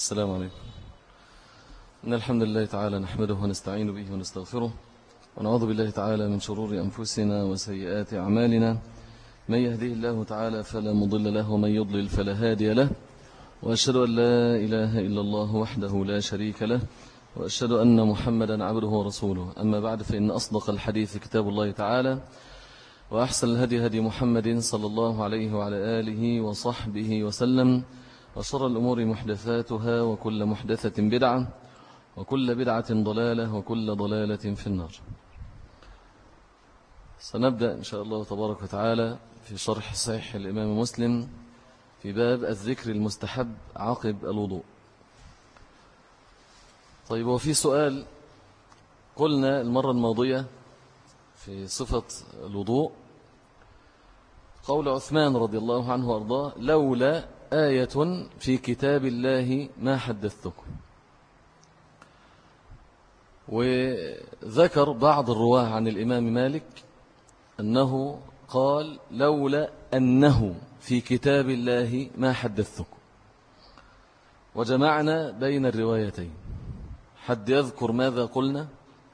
السلام عليكم. إن الحمد لله تعالى نحمده ونستعين به ونستغفره ونعوذ بالله تعالى من شرور أنفسنا وسيئات أعمالنا. من يهديه الله تعالى فلا مضل له ومن يضلل فلا هادي له، وأشهد أن لا إله إلا الله وحده لا شريك له، وأشهد أن محمدا عبده ورسوله. أما بعد، فإن أصدق الحديث كتاب الله تعالى، وأحسن الهدي هدي محمد صلى الله عليه وعلى آله وصحبه وسلم، وشر الأمور محدثاتها، وكل محدثة بدعة، وكل بدعة ضلالة، وكل ضلالة في النار. سنبدأ إن شاء الله تبارك وتعالى في شرح صحيح الإمام مسلم في باب الذكر المستحب عقب الوضوء. طيب، وفي سؤال قلنا المرة الماضية في صفة الوضوء، قول عثمان رضي الله عنه وأرضاه: لولا آية في كتاب الله ما حدثتكم. وذكر بعض الرواة عن الإمام مالك أنه قال: لولا أنه في كتاب الله ما حدثتكم. وجمعنا بين الروايتين. حد يذكر ماذا قلنا؟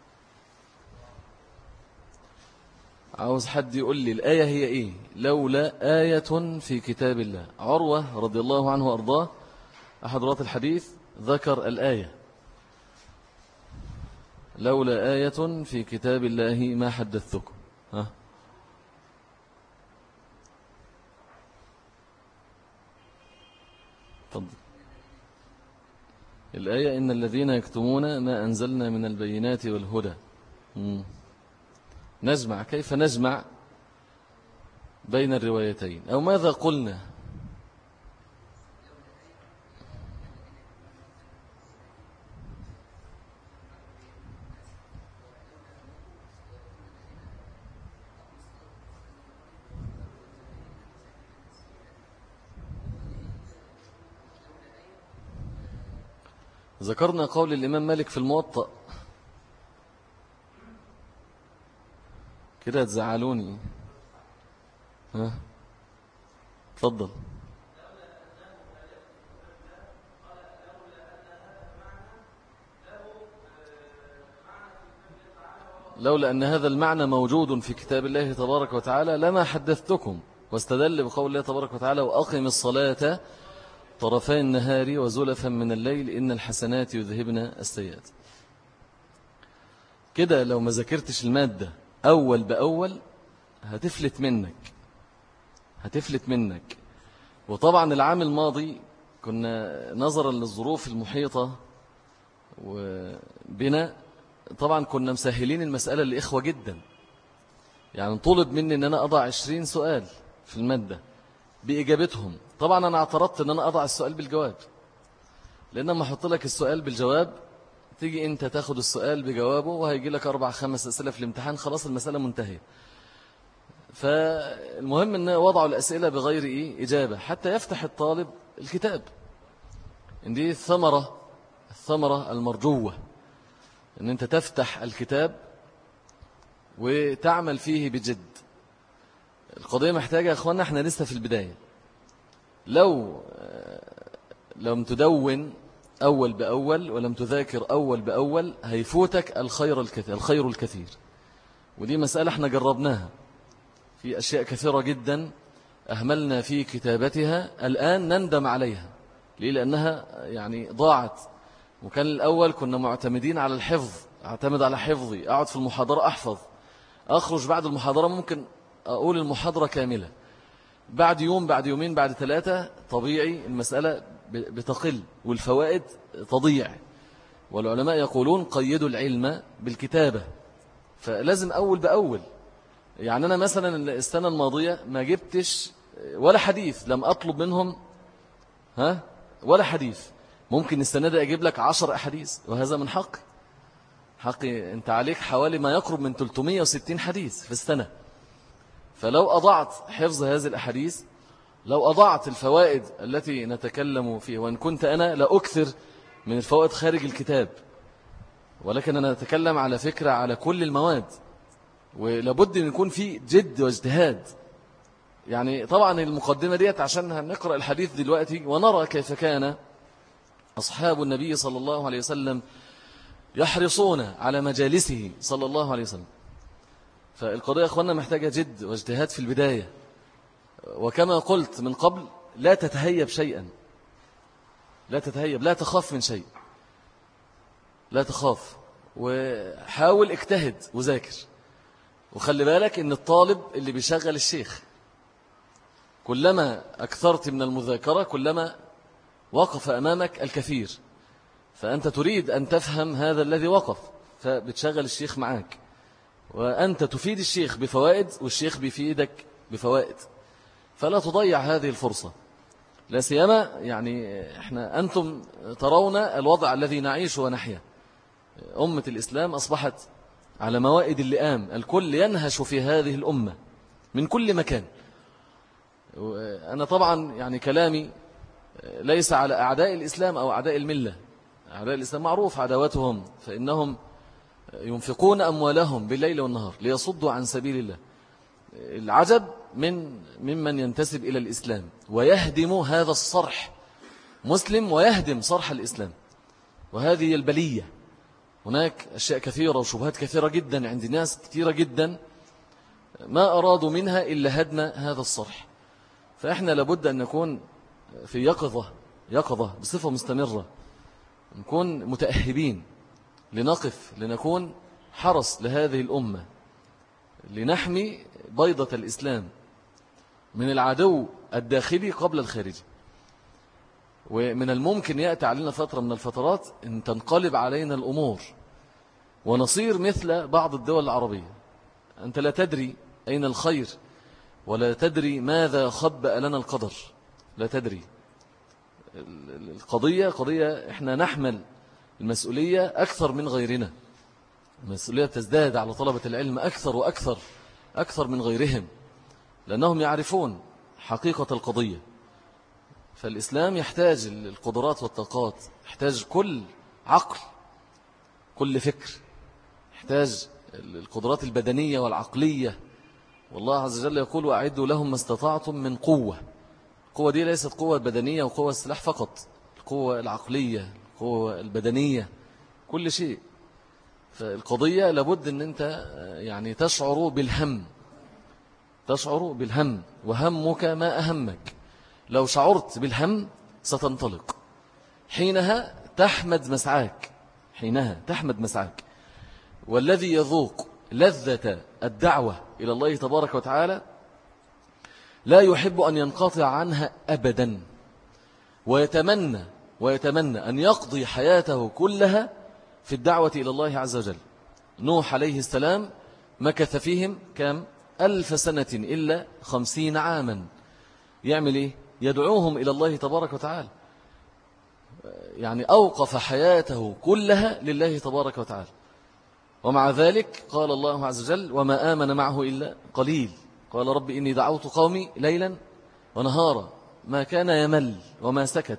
عاوز حد يقول لي الآية هي إيه؟ لولا آية في كتاب الله. عروة رضي الله عنه وأرضاه أحد رواة الحديث ذكر الآية: لولا آية في كتاب الله ما حدثتكم. تفضل. الآية: إن الذين يكتمون ما أنزلنا من البينات والهدى. نجمع، كيف نجمع بين الروايتين؟ أو ماذا قلنا؟ ذكرنا قول الإمام مالك في الموطأ. كده تزعلوني. تفضل. لولا أن هذا المعنى موجود في كتاب الله تبارك وتعالى لما حدثتكم. واستدل بقول الله تبارك وتعالى: وأقم الصلاة طرفي النهار وزلفا من الليل إن الحسنات يذهبن السيئات. كده لو ما ذاكرتش المادة أول بأول هتفلت منك. وطبعا العام الماضي كنا نظرا للظروف المحيطة وبنا طبعا كنا مسهلين المسألة للإخوة جدا. يعني طلب مني أن أنا أضع 20 سؤال في المادة بإجابتهم. طبعا أنا اعترضت أن أنا أضع السؤال بالجواب، لأن لما أحط لك السؤال بالجواب تيجي أنت تاخد السؤال بجوابه وهيجي لك 4-5 أسئلة في الامتحان، خلاص المسألة منتهية. فالمهم أن وضعوا الأسئلة بغير إجابة حتى يفتح الطالب الكتاب. إن دي الثمرة المرجوة، أن أنت تفتح الكتاب وتعمل فيه بجد. القضية محتاجة يا أخوانا، احنا لسه في البداية. لو لم تدون أول بأول ولم تذاكر أول بأول هيفوتك الخير الكثير. ودي مسألة احنا جربناها في أشياء كثيرة جدا أهملنا في كتابتها، الآن نندم عليها. ليه؟ لأنها يعني ضاعت. وكان الأول كنا معتمدين على الحفظ، أعتمد على حفظي، أقعد في المحاضرة أحفظ، أخرج بعد المحاضرة ممكن أقول المحاضرة كاملة، بعد يوم بعد يومين بعد 3 طبيعي المسألة بتقل والفوائد تضيع. والعلماء يقولون: قيدوا العلم بالكتابة. فلازم أول بأول. يعني أنا مثلا السنة الماضية ما جبتش ولا حديث، لم أطلب منهم ولا حديث. ممكن السنة دي أجيب لك 10 أحاديث، وهذا من حقي. أنت عليك حوالي ما يقرب من 360 حديث في السنة. فلو أضعت حفظ هذه الأحاديث، لو أضعت الفوائد التي نتكلم فيها، وإن كنت أنا لا أكثر من الفوائد خارج الكتاب، ولكن أنا أتكلم على فكرة على كل المواد، ولابد أن يكون في جد واجتهاد. يعني طبعا المقدمة ديت عشان هنقرأ الحديث دلوقتي ونرى كيف كان أصحاب النبي صلى الله عليه وسلم يحرصون على مجالسه صلى الله عليه وسلم. فالقضية يا أخوانا محتاجة جد واجتهاد في البداية، وكما قلت من قبل لا تتهيب شيئا، لا تتهيب، لا تخاف من شيء، لا تخاف، وحاول اجتهد وذاكر. وخلي بالك ان الطالب اللي بيشغل الشيخ، كلما أكثرت من المذاكرة كلما وقف أمامك الكثير، فأنت تريد أن تفهم هذا الذي وقف، فبتشغل الشيخ معاك، وأنت تفيد الشيخ بفوائد والشيخ بيفيدك بفوائد، فلا تضيع هذه الفرصة. لا سيما يعني أنتم ترون الوضع الذي نعيش ونحيا. أمة الإسلام أصبحت على موائد اللئام، الكل ينهش في هذه الأمة من كل مكان. أنا طبعا يعني كلامي ليس على أعداء الإسلام أو أعداء الملة. أعداء الإسلام معروف عداوتهم، فإنهم ينفقون أموالهم بالليل والنهار ليصدوا عن سبيل الله. العجب ممن ينتسب إلى الإسلام ويهدم هذا الصرح، مسلم ويهدم صرح الإسلام، وهذه البلية. هناك أشياء كثيرة وشبهات كثيرة جدا عند ناس كثيرة جدا ما أرادوا منها إلا هدم هذا الصرح. فإحنا لابد أن نكون في يقظة بصفة مستمرة، نكون متأهبين لنقف، لنكون حرس لهذه الأمة، لنحمي بيضة الإسلام من العدو الداخلي قبل الخارجي. ومن الممكن يأتي علينا فترة من الفترات أن تنقلب علينا الأمور ونصير مثل بعض الدول العربية. أنت لا تدري أين الخير، ولا تدري ماذا خبأ لنا القدر، لا تدري. قضية إحنا نحمل المسؤولية أكثر من غيرنا. المسؤولية تزداد على طلبة العلم أكثر وأكثر، أكثر من غيرهم، لأنهم يعرفون حقيقة القضية. فالإسلام يحتاج القدرات والطاقات، يحتاج كل عقل، كل فكر، يحتاج القدرات البدنية والعقلية. والله عز وجل يقول: وأعدوا لهم ما استطعتم من قوة. القوة دي ليست قوة بدنية وقوة السلاح فقط، القوة العقلية، القوة البدنية، كل شيء. فالقضية لابد أن أنت يعني تشعر بالهم، وهمك ما أهمك. لو شعرت بالهم ستنطلق، حينها تحمد مسعاك. والذي يذوق لذة الدعوة إلى الله تبارك وتعالى لا يحب أن ينقطع عنها أبدا، ويتمنى أن يقضي حياته كلها في الدعوة إلى الله عز وجل. نوح عليه السلام مكث فيهم كم 1000 سنة إلا 50 عاما. يعمل إيه؟ يدعوهم إلى الله تبارك وتعالى، يعني أوقف حياته كلها لله تبارك وتعالى. ومع ذلك قال الله عز وجل: وما آمن معه إلا قليل. قال: رب إني دعوت قومي ليلا ونهارا، ما كان يمل وما سكت.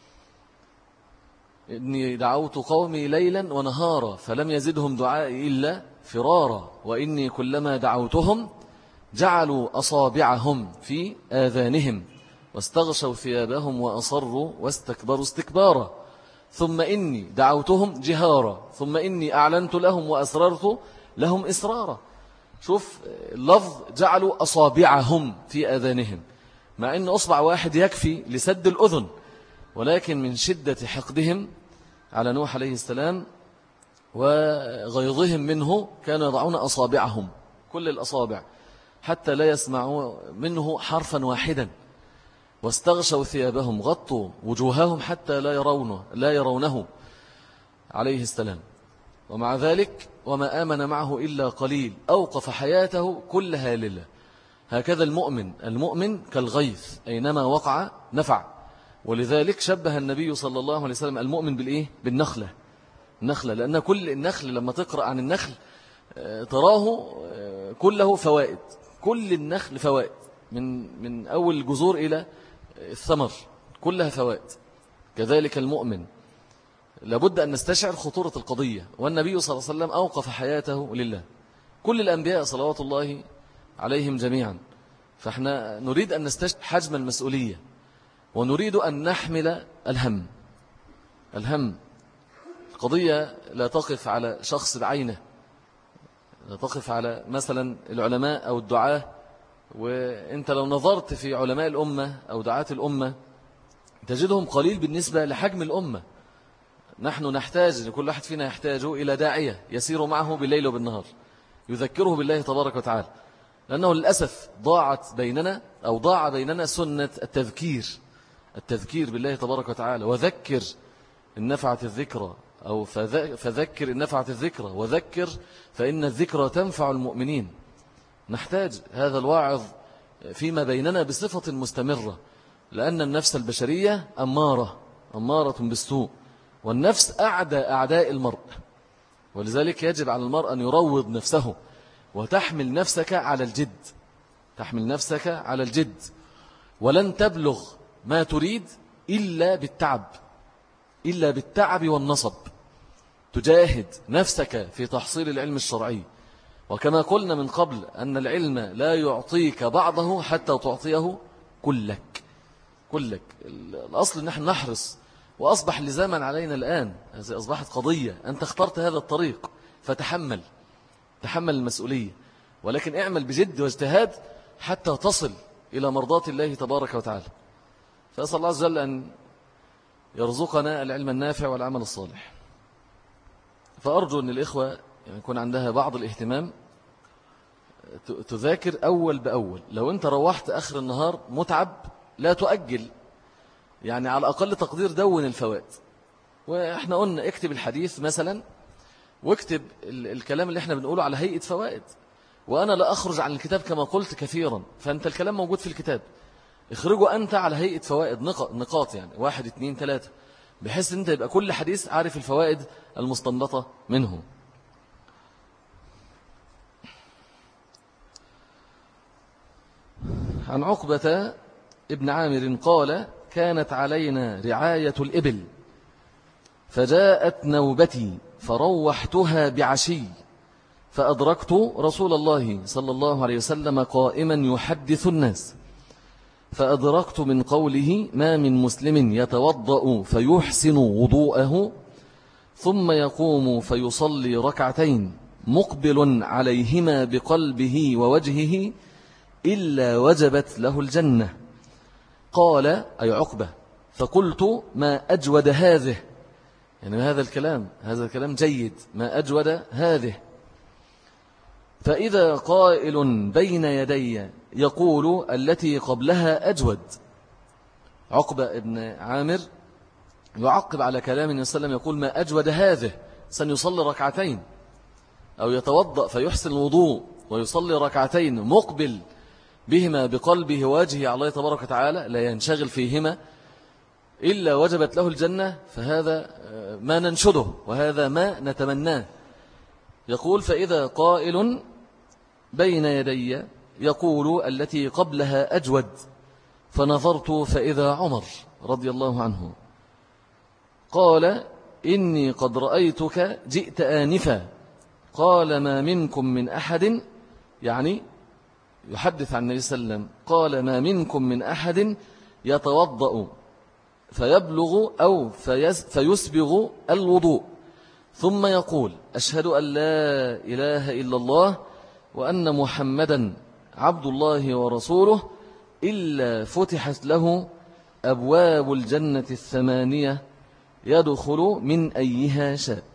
إني دعوت قومي ليلا ونهارا فلم يزدهم دعائي إلا فرارا، وإني كلما دعوتهم جعلوا أصابعهم في آذانهم واستغشوا ثيابهم وأصروا واستكبروا استكبارا، ثم إني دعوتهم جهارا ثم إني أعلنت لهم وأسررت لهم إسرارا. شوف اللفظ: جعلوا أصابعهم في آذانهم، مع أن أصبع واحد يكفي لسد الأذن، ولكن من شدة حقدهم على نوح عليه السلام وغيظهم منه كانوا يضعون أصابعهم، كل الأصابع، حتى لا يسمعوا منه حرفا واحدا. واستغشوا ثيابهم، غطوا وجوههم حتى لا يرونه عليه السلام. ومع ذلك وما آمن معه إلا قليل، أوقف حياته كلها لله. هكذا المؤمن كالغيث، أينما وقع نفع. ولذلك شبه النبي صلى الله عليه وسلم المؤمن بالإيه؟ بالنخلة. لأن كل النخل لما تقرأ عن النخل تراه كله فوائد، كل النخل فوائد، من أول الجذور إلى الثمر كلها فوائد. كذلك المؤمن لابد أن نستشعر خطورة القضية. والنبي صلى الله عليه وسلم أوقف حياته لله، كل الأنبياء صلوات الله عليهم جميعا. فإحنا نريد أن نستشعر حجم المسؤولية، ونريد أن نحمل الهم. الهم. القضية لا تقف على شخص بعينه، لا تقف على مثلا العلماء أو الدعاة. وإنت لو نظرت في علماء الأمة أو دعاة الأمة تجدهم قليل بالنسبة لحجم الأمة. نحن نحتاج، كل واحد فينا يحتاج إلى داعية يسير معه بالليل وبالنهار يذكره بالله تبارك وتعالى، لأنه للأسف ضاع بيننا سنة التذكير بالله تبارك وتعالى. وذكر إن نفعت الذكرى، أو فذكر إن نفعت الذكرى، وذكر فإن الذكرى تنفع المؤمنين. نحتاج هذا الواعظ فيما بيننا بصفة مستمرة، لأن النفس البشرية أمارة بالسوء، والنفس أعداء المرء. ولذلك يجب على المرء أن يروض نفسه وتحمل نفسك على الجد. ولن تبلغ ما تريد إلا بالتعب والنصب. تجاهد نفسك في تحصيل العلم الشرعي، وكما قلنا من قبل أن العلم لا يعطيك بعضه حتى تعطيه كلك. الأصل أن نحن نحرص، وأصبح لزاما علينا الآن، هذه أصبحت قضية. أنت اخترت هذا الطريق فتحمل المسؤولية، ولكن اعمل بجد واجتهاد حتى تصل إلى مرضاة الله تبارك وتعالى. فأسأل الله عز وجل أن يرزقنا العلم النافع والعمل الصالح. فأرجو أن الإخوة يكون عندها بعض الاهتمام، تذاكر أول بأول. لو أنت روحت آخر النهار متعب لا تؤجل، يعني على أقل تقدير دون الفوائد. وإحنا قلنا اكتب الحديث مثلا، واكتب الكلام اللي احنا بنقوله على هيئة فوائد. وأنا لا أخرج عن الكتاب كما قلت كثيرا، فأنت الكلام موجود في الكتاب، اخرجه أنت على هيئة فوائد، نقاط يعني 1 2 3، بحيث أنت يبقى كل حديث عارف الفوائد المستنبطة منه. عن عقبة ابن عامر قال: كانت علينا رعاية الإبل، فجاءت نوبتي فروحتها بعشي، فأدركت رسول الله صلى الله عليه وسلم قائما يحدث الناس، فأدركت من قوله: ما من مسلم يتوضأ فيحسن وضوءه ثم يقوم فيصلي ركعتين مقبل عليهما بقلبه ووجهه إلا وجبت له الجنة. قال أي عقبة: فقلت: ما أجود هذه، يعني هذا الكلام جيد، ما أجود هذه. فإذا قائل بين يدي يقول: التي قبلها أجود. عقبة ابن عامر يعقب على كلام النبي صلى الله عليه وسلم، يقول: ما أجود هذه، سنصلي ركعتين، أو يتوضأ فيحسن الوضوء ويصلي ركعتين مقبل بهما بقلبه ووجهه على الله تبارك وتعالى، لا ينشغل فيهما، إلا وجبت له الجنة. فهذا ما ننشده وهذا ما نتمناه. يقول: فإذا قائل بين يدي يقول: التي قبلها أجود، فنظرت فإذا عمر رضي الله عنه قال: إني قد رأيتك جئت آنفا. قال: ما منكم من أحد، يعني يحدث عن النبي صلى الله عليه وسلم، قال: ما منكم من أحد يتوضأ فيبلغ أو فيسبغ الوضوء ثم يقول: أشهد أن لا إله إلا الله وأن محمدا عبد الله ورسوله، إلا فتحت له أبواب الجنة 8 يدخل من أيها شاء.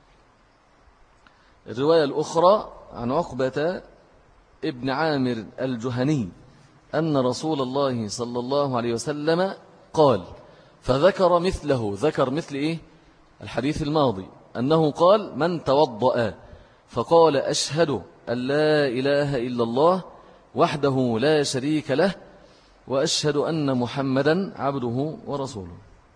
الرواية الأخرى عن عقبة ابن عامر الجهني أن رسول الله صلى الله عليه وسلم قال، فذكر مثله، ذكر مثل إيه؟ الحديث الماضي، أنه قال: من توضأ فقال: أشهد أن لا إله إلا الله وحده لا شريك له وأشهد أن محمدا عبده ورسوله.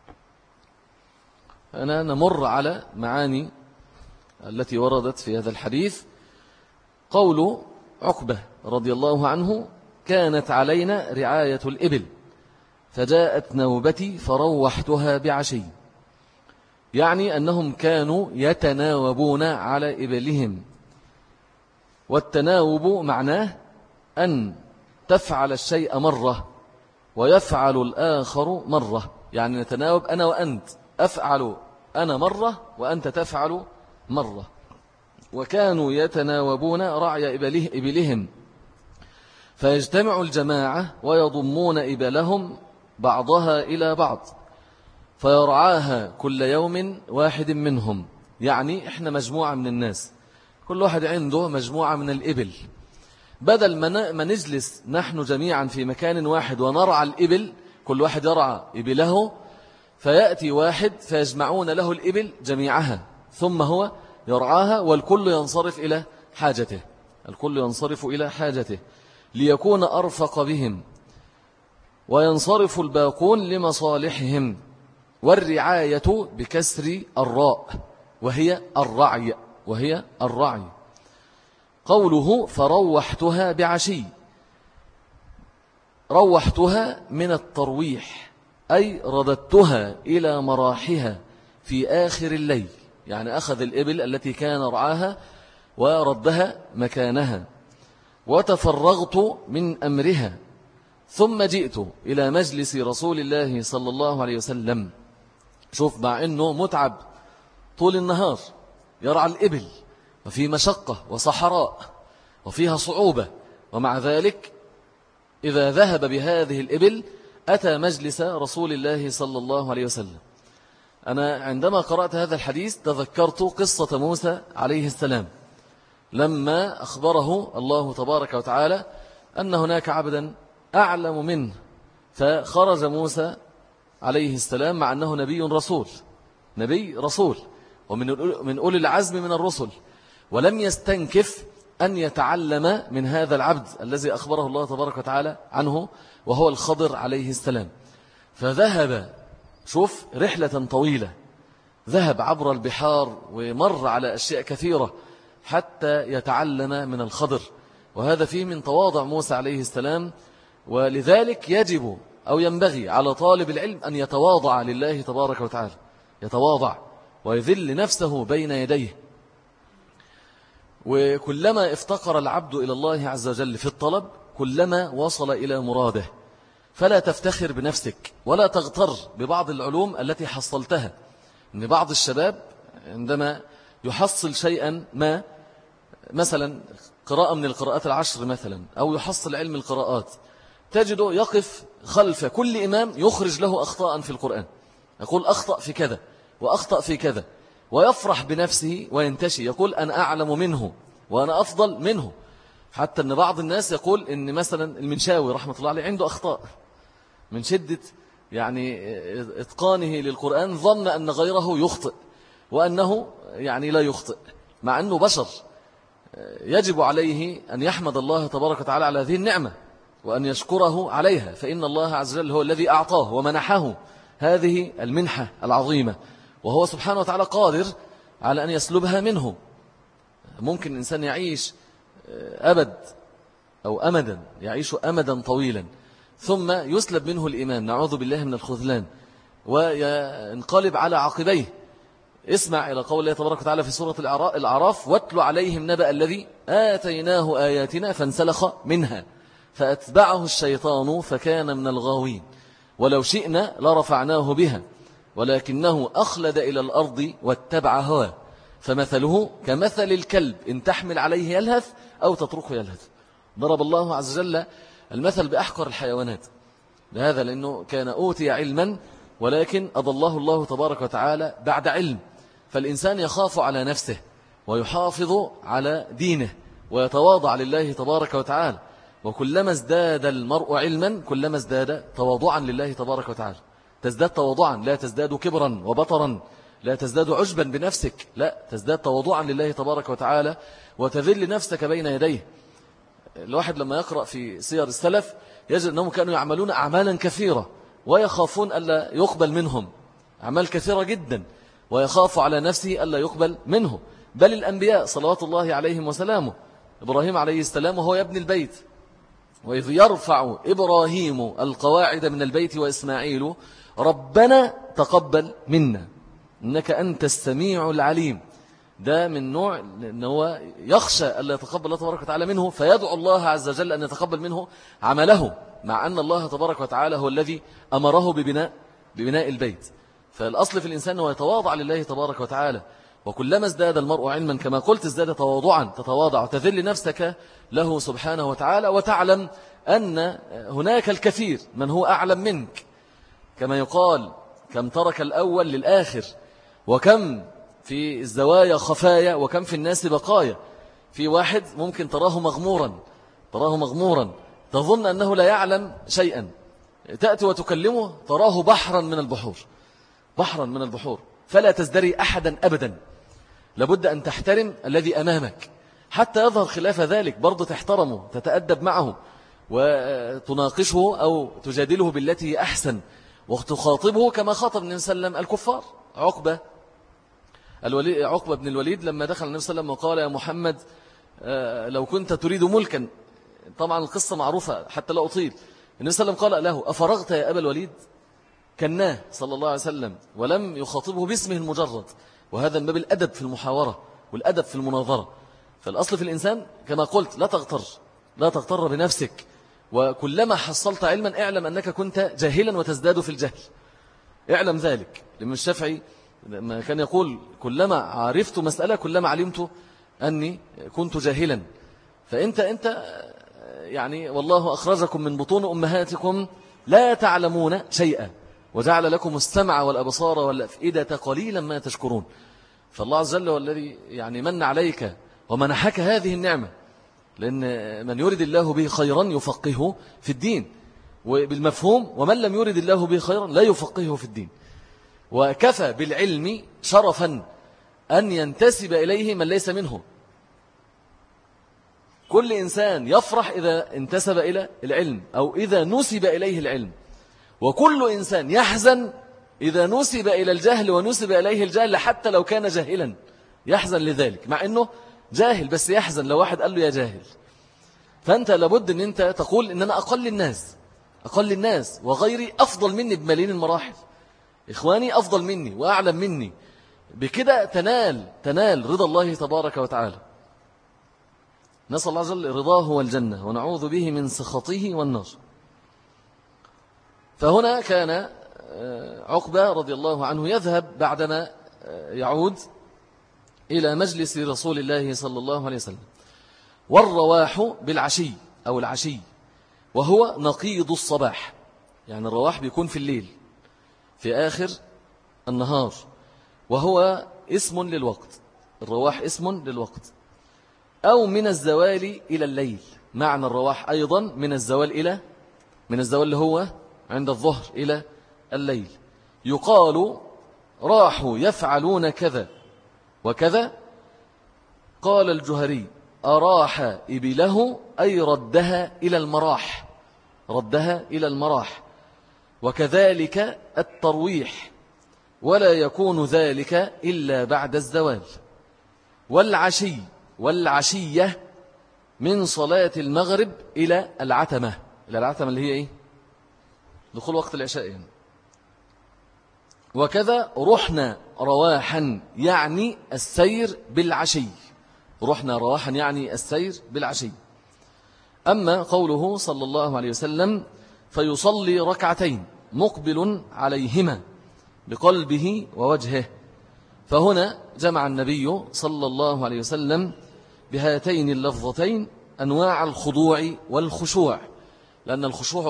أنا نمر على معاني التي وردت في هذا الحديث. قول عقبة رضي الله عنه: كانت علينا رعاية الإبل، فجاءت نوبتي فروحتها بعشي، يعني أنهم كانوا يتناوبون على إبلهم. والتناوب معناه أن تفعل الشيء مرة ويفعل الآخر مرة، يعني نتناوب أنا وأنت، أفعل أنا مرة وأنت تفعل مرة. وكانوا يتناوبون رعي إبلهم فيجتمع الجماعة ويضمون إبلهم بعضها إلى بعض فيرعاها كل يوم واحد منهم. يعني إحنا مجموعة من الناس، كل واحد عنده مجموعة من الإبل، بدل ما نجلس نحن جميعا في مكان واحد ونرعى الإبل، كل واحد يرعى إبله، فيأتي واحد فيجمعون له الإبل جميعها ثم هو يرعاها والكل ينصرف إلى حاجته، الكل ينصرف إلى حاجته ليكون أرفق بهم، وينصرف الباقون لمصالحهم. والرعاية بكسر الراء وهي الرعي. قوله فروحتها بعشي، روحتها من الترويح أي رددتها إلى مراحها في آخر الليل، يعني أخذ الإبل التي كان رعاها وردها مكانها. وتفرغت من أمرها ثم جئت إلى مجلس رسول الله صلى الله عليه وسلم. شوف، مع أنه متعب طول النهار يرعى الإبل وفي مشقة وصحراء وفيها صعوبة، ومع ذلك إذا ذهب بهذه الإبل أتى مجلس رسول الله صلى الله عليه وسلم. أنا عندما قرأت هذا الحديث تذكرت قصة موسى عليه السلام لما أخبره الله تبارك وتعالى أن هناك عبدا أعلم منه، فخرج موسى عليه السلام مع أنه نبي رسول ومن أولي العزم من الرسل، ولم يستنكف أن يتعلم من هذا العبد الذي أخبره الله تبارك وتعالى عنه وهو الخضر عليه السلام. فذهب، شوف، رحلة طويلة، ذهب عبر البحار ومر على أشياء كثيرة حتى يتعلم من الخضر، وهذا فيه من تواضع موسى عليه السلام. ولذلك يجب أو ينبغي على طالب العلم أن يتواضع لله تبارك وتعالى، يتواضع ويذل نفسه بين يديه. وكلما افتقر العبد إلى الله عز وجل في الطلب كلما وصل إلى مراده. فلا تفتخر بنفسك ولا تغتر ببعض العلوم التي حصلتها. إن بعض الشباب عندما يحصل شيئا ما، مثلا قراءة من القراءات العشر مثلا، أو يحصل علم القراءات، تجده يقف خلف كل إمام يخرج له أخطاء في القرآن، يقول أخطأ في كذا وأخطأ في كذا، ويفرح بنفسه وينتشي، يقول أنا أعلم منه وأنا أفضل منه. حتى أن بعض الناس يقول إن مثلا المنشاوي رحمة الله عليه عنده أخطاء من شدة يعني إتقانه للقرآن، ظن أن غيره يخطئ وأنه يعني لا يخطئ، مع أنه بشر. يجب عليه أن يحمد الله تبارك وتعالى على هذه النعمة وأن يشكره عليها، فإن الله عز وجل هو الذي أعطاه ومنحه هذه المنحة العظيمة، وهو سبحانه وتعالى قادر على أن يسلبها منه. ممكن الإنسان يعيش أبد أو أمدا، يعيش أمدا طويلا ثم يسلب منه الإيمان، نعوذ بالله من الخذلان، وينقلب على عقبيه. اسمع إلى قول الله تبارك وتعالى في سورة الأعراف: واتل عليهم نبأ الذي آتيناه آياتنا فانسلخ منها فأتبعه الشيطان فكان من الغاوين ولو شئنا لرفعناه بها ولكنه أخلد إلى الأرض واتبع هواه فمثله كمثل الكلب إن تحمل عليه يلهث أو تتركه يلهث. ضرب الله عز وجل المثل بأحقر الحيوانات، لهذا لأنه كان أوتي علما ولكن أضله الله تبارك وتعالى بعد علم. فالإنسان يخاف على نفسه ويحافظ على دينه ويتواضع لله تبارك وتعالى، وكلما ازداد المرء علما كلما ازداد تواضعا لله تبارك وتعالى. تزداد تواضعا، لا تزداد كبرا وبطرا، لا تزداد عجبا بنفسك، لا تزداد تواضعا لله تبارك وتعالى وتذل نفسك بين يديه. الواحد لما يقرأ في سير السلف يجد أنهم كانوا يعملون أعمالا كثيرة ويخافون ألا يقبل منهم، أعمال كثيرة جدا، ويخاف على نفسه ألا يقبل منه. بل الأنبياء صلوات الله عليهم وسلامه، إبراهيم عليه السلام وهو يبني البيت، وإذ يرفع إبراهيم القواعد من البيت وإسماعيل ربنا تقبل منا إنك أنت السميع العليم. ده من نوع أنه يخشى ألا يتقبل الله تبارك وتعالى منه، فيدعو الله عز وجل أن يتقبل منه عمله، مع أن الله تبارك وتعالى هو الذي أمره ببناء البيت. فالأصل في الإنسان هو يتواضع لله تبارك وتعالى، وكلما ازداد المرء علما كما قلت ازداد تواضعا، تتواضع وتذل نفسك له سبحانه وتعالى، وتعلم أن هناك الكثير من هو أعلم منك، كما يقال كم ترك الأول للآخر، وكم في الزوايا خفايا وكم في الناس بقايا. في واحد ممكن تراه مغمورا تظن أنه لا يعلم شيئا، تأتي وتكلمه تراه بحرا من البحور، فلا تزدري أحدا أبدا. لابد أن تحترم الذي أمامك حتى يظهر خلاف ذلك، برضو تحترمه، تتأدب معه وتناقشه أو تجادله بالتي أحسن، وتخاطبه كما خاطب النبي صلى الله عليه وسلم الكفار. عقبة بن الوليد لما دخل النبي صلى الله عليه وسلم وقال: يا محمد لو كنت تريد ملكا، طبعا القصة معروفة حتى لا أطيل. النبي صلى الله عليه وسلم قال له: أفرغت يا أبا الوليد؟ كناه صلى الله عليه وسلم ولم يخاطبه باسمه المجرد، وهذا من باب الأدب في المحاورة والأدب في المناظرة. فالأصل في الإنسان كما قلت لا تغتر بنفسك، وكلما حصلت علما اعلم أنك كنت جاهلا وتزداد في الجهل، اعلم ذلك. لأن الشافعي لما كان يقول: كلما عرفت مسألة كلما علمت أني كنت جاهلا. فأنت يعني والله أخرجكم من بطون أمهاتكم لا تعلمون شيئا، وجعل لكم السمع والأبصار والأفئدة قليلا ما تشكرون. فالله عز وجل هو الذي يعني من عليك ومنحك هذه النعمة، لأن من يريد الله به خيرا يفقهه في الدين وبالمفهوم، ومن لم يريد الله به خيرا لا يفقهه في الدين. وكفى بالعلم شرفا أن ينتسب إليه من ليس منه. كل إنسان يفرح إذا انتسب إلى العلم أو إذا نسب إليه العلم، وكل إنسان يحزن إذا نسب إلى الجهل ونسب إليه الجهل، حتى لو كان جاهلا يحزن لذلك، مع أنه جاهل بس يحزن لو واحد قال له يا جاهل. فأنت لابد أن أنت تقول أن أنا أقل الناس وغيري أفضل مني بملايين المراحل، إخواني أفضل مني وأعلم مني. بكده تنال رضا الله تبارك وتعالى. نسأل الله عز وجل رضاه والجنة ونعوذ به من سخطه والنار. فهنا كان عقبة رضي الله عنه يذهب بعدما يعود إلى مجلس رسول الله صلى الله عليه وسلم، والرواح بالعشي أو العشي، وهو نقيض الصباح. يعني الرواح بيكون في الليل في آخر النهار، وهو اسم للوقت. الرواح اسم للوقت، أو من الزوال إلى الليل. معنى الرواح أيضا من الزوال اللي هو عند الظهر إلى الليل. يقال راحوا يفعلون كذا وكذا. قال الجهري: أراح إبله أي ردها إلى المراح، وكذلك الترويح، ولا يكون ذلك إلا بعد الزوال. والعشية من صلاة المغرب إلى العتمة اللي هي إيه؟ دخول وقت العشاء يعني. وكذا رحنا رواحا يعني السير بالعشي. أما قوله صلى الله عليه وسلم: فيصلي ركعتين مقبل عليهما بقلبه ووجهه، فهنا جمع النبي صلى الله عليه وسلم بهاتين اللفظتين أنواع الخضوع والخشوع، لأن الخشوع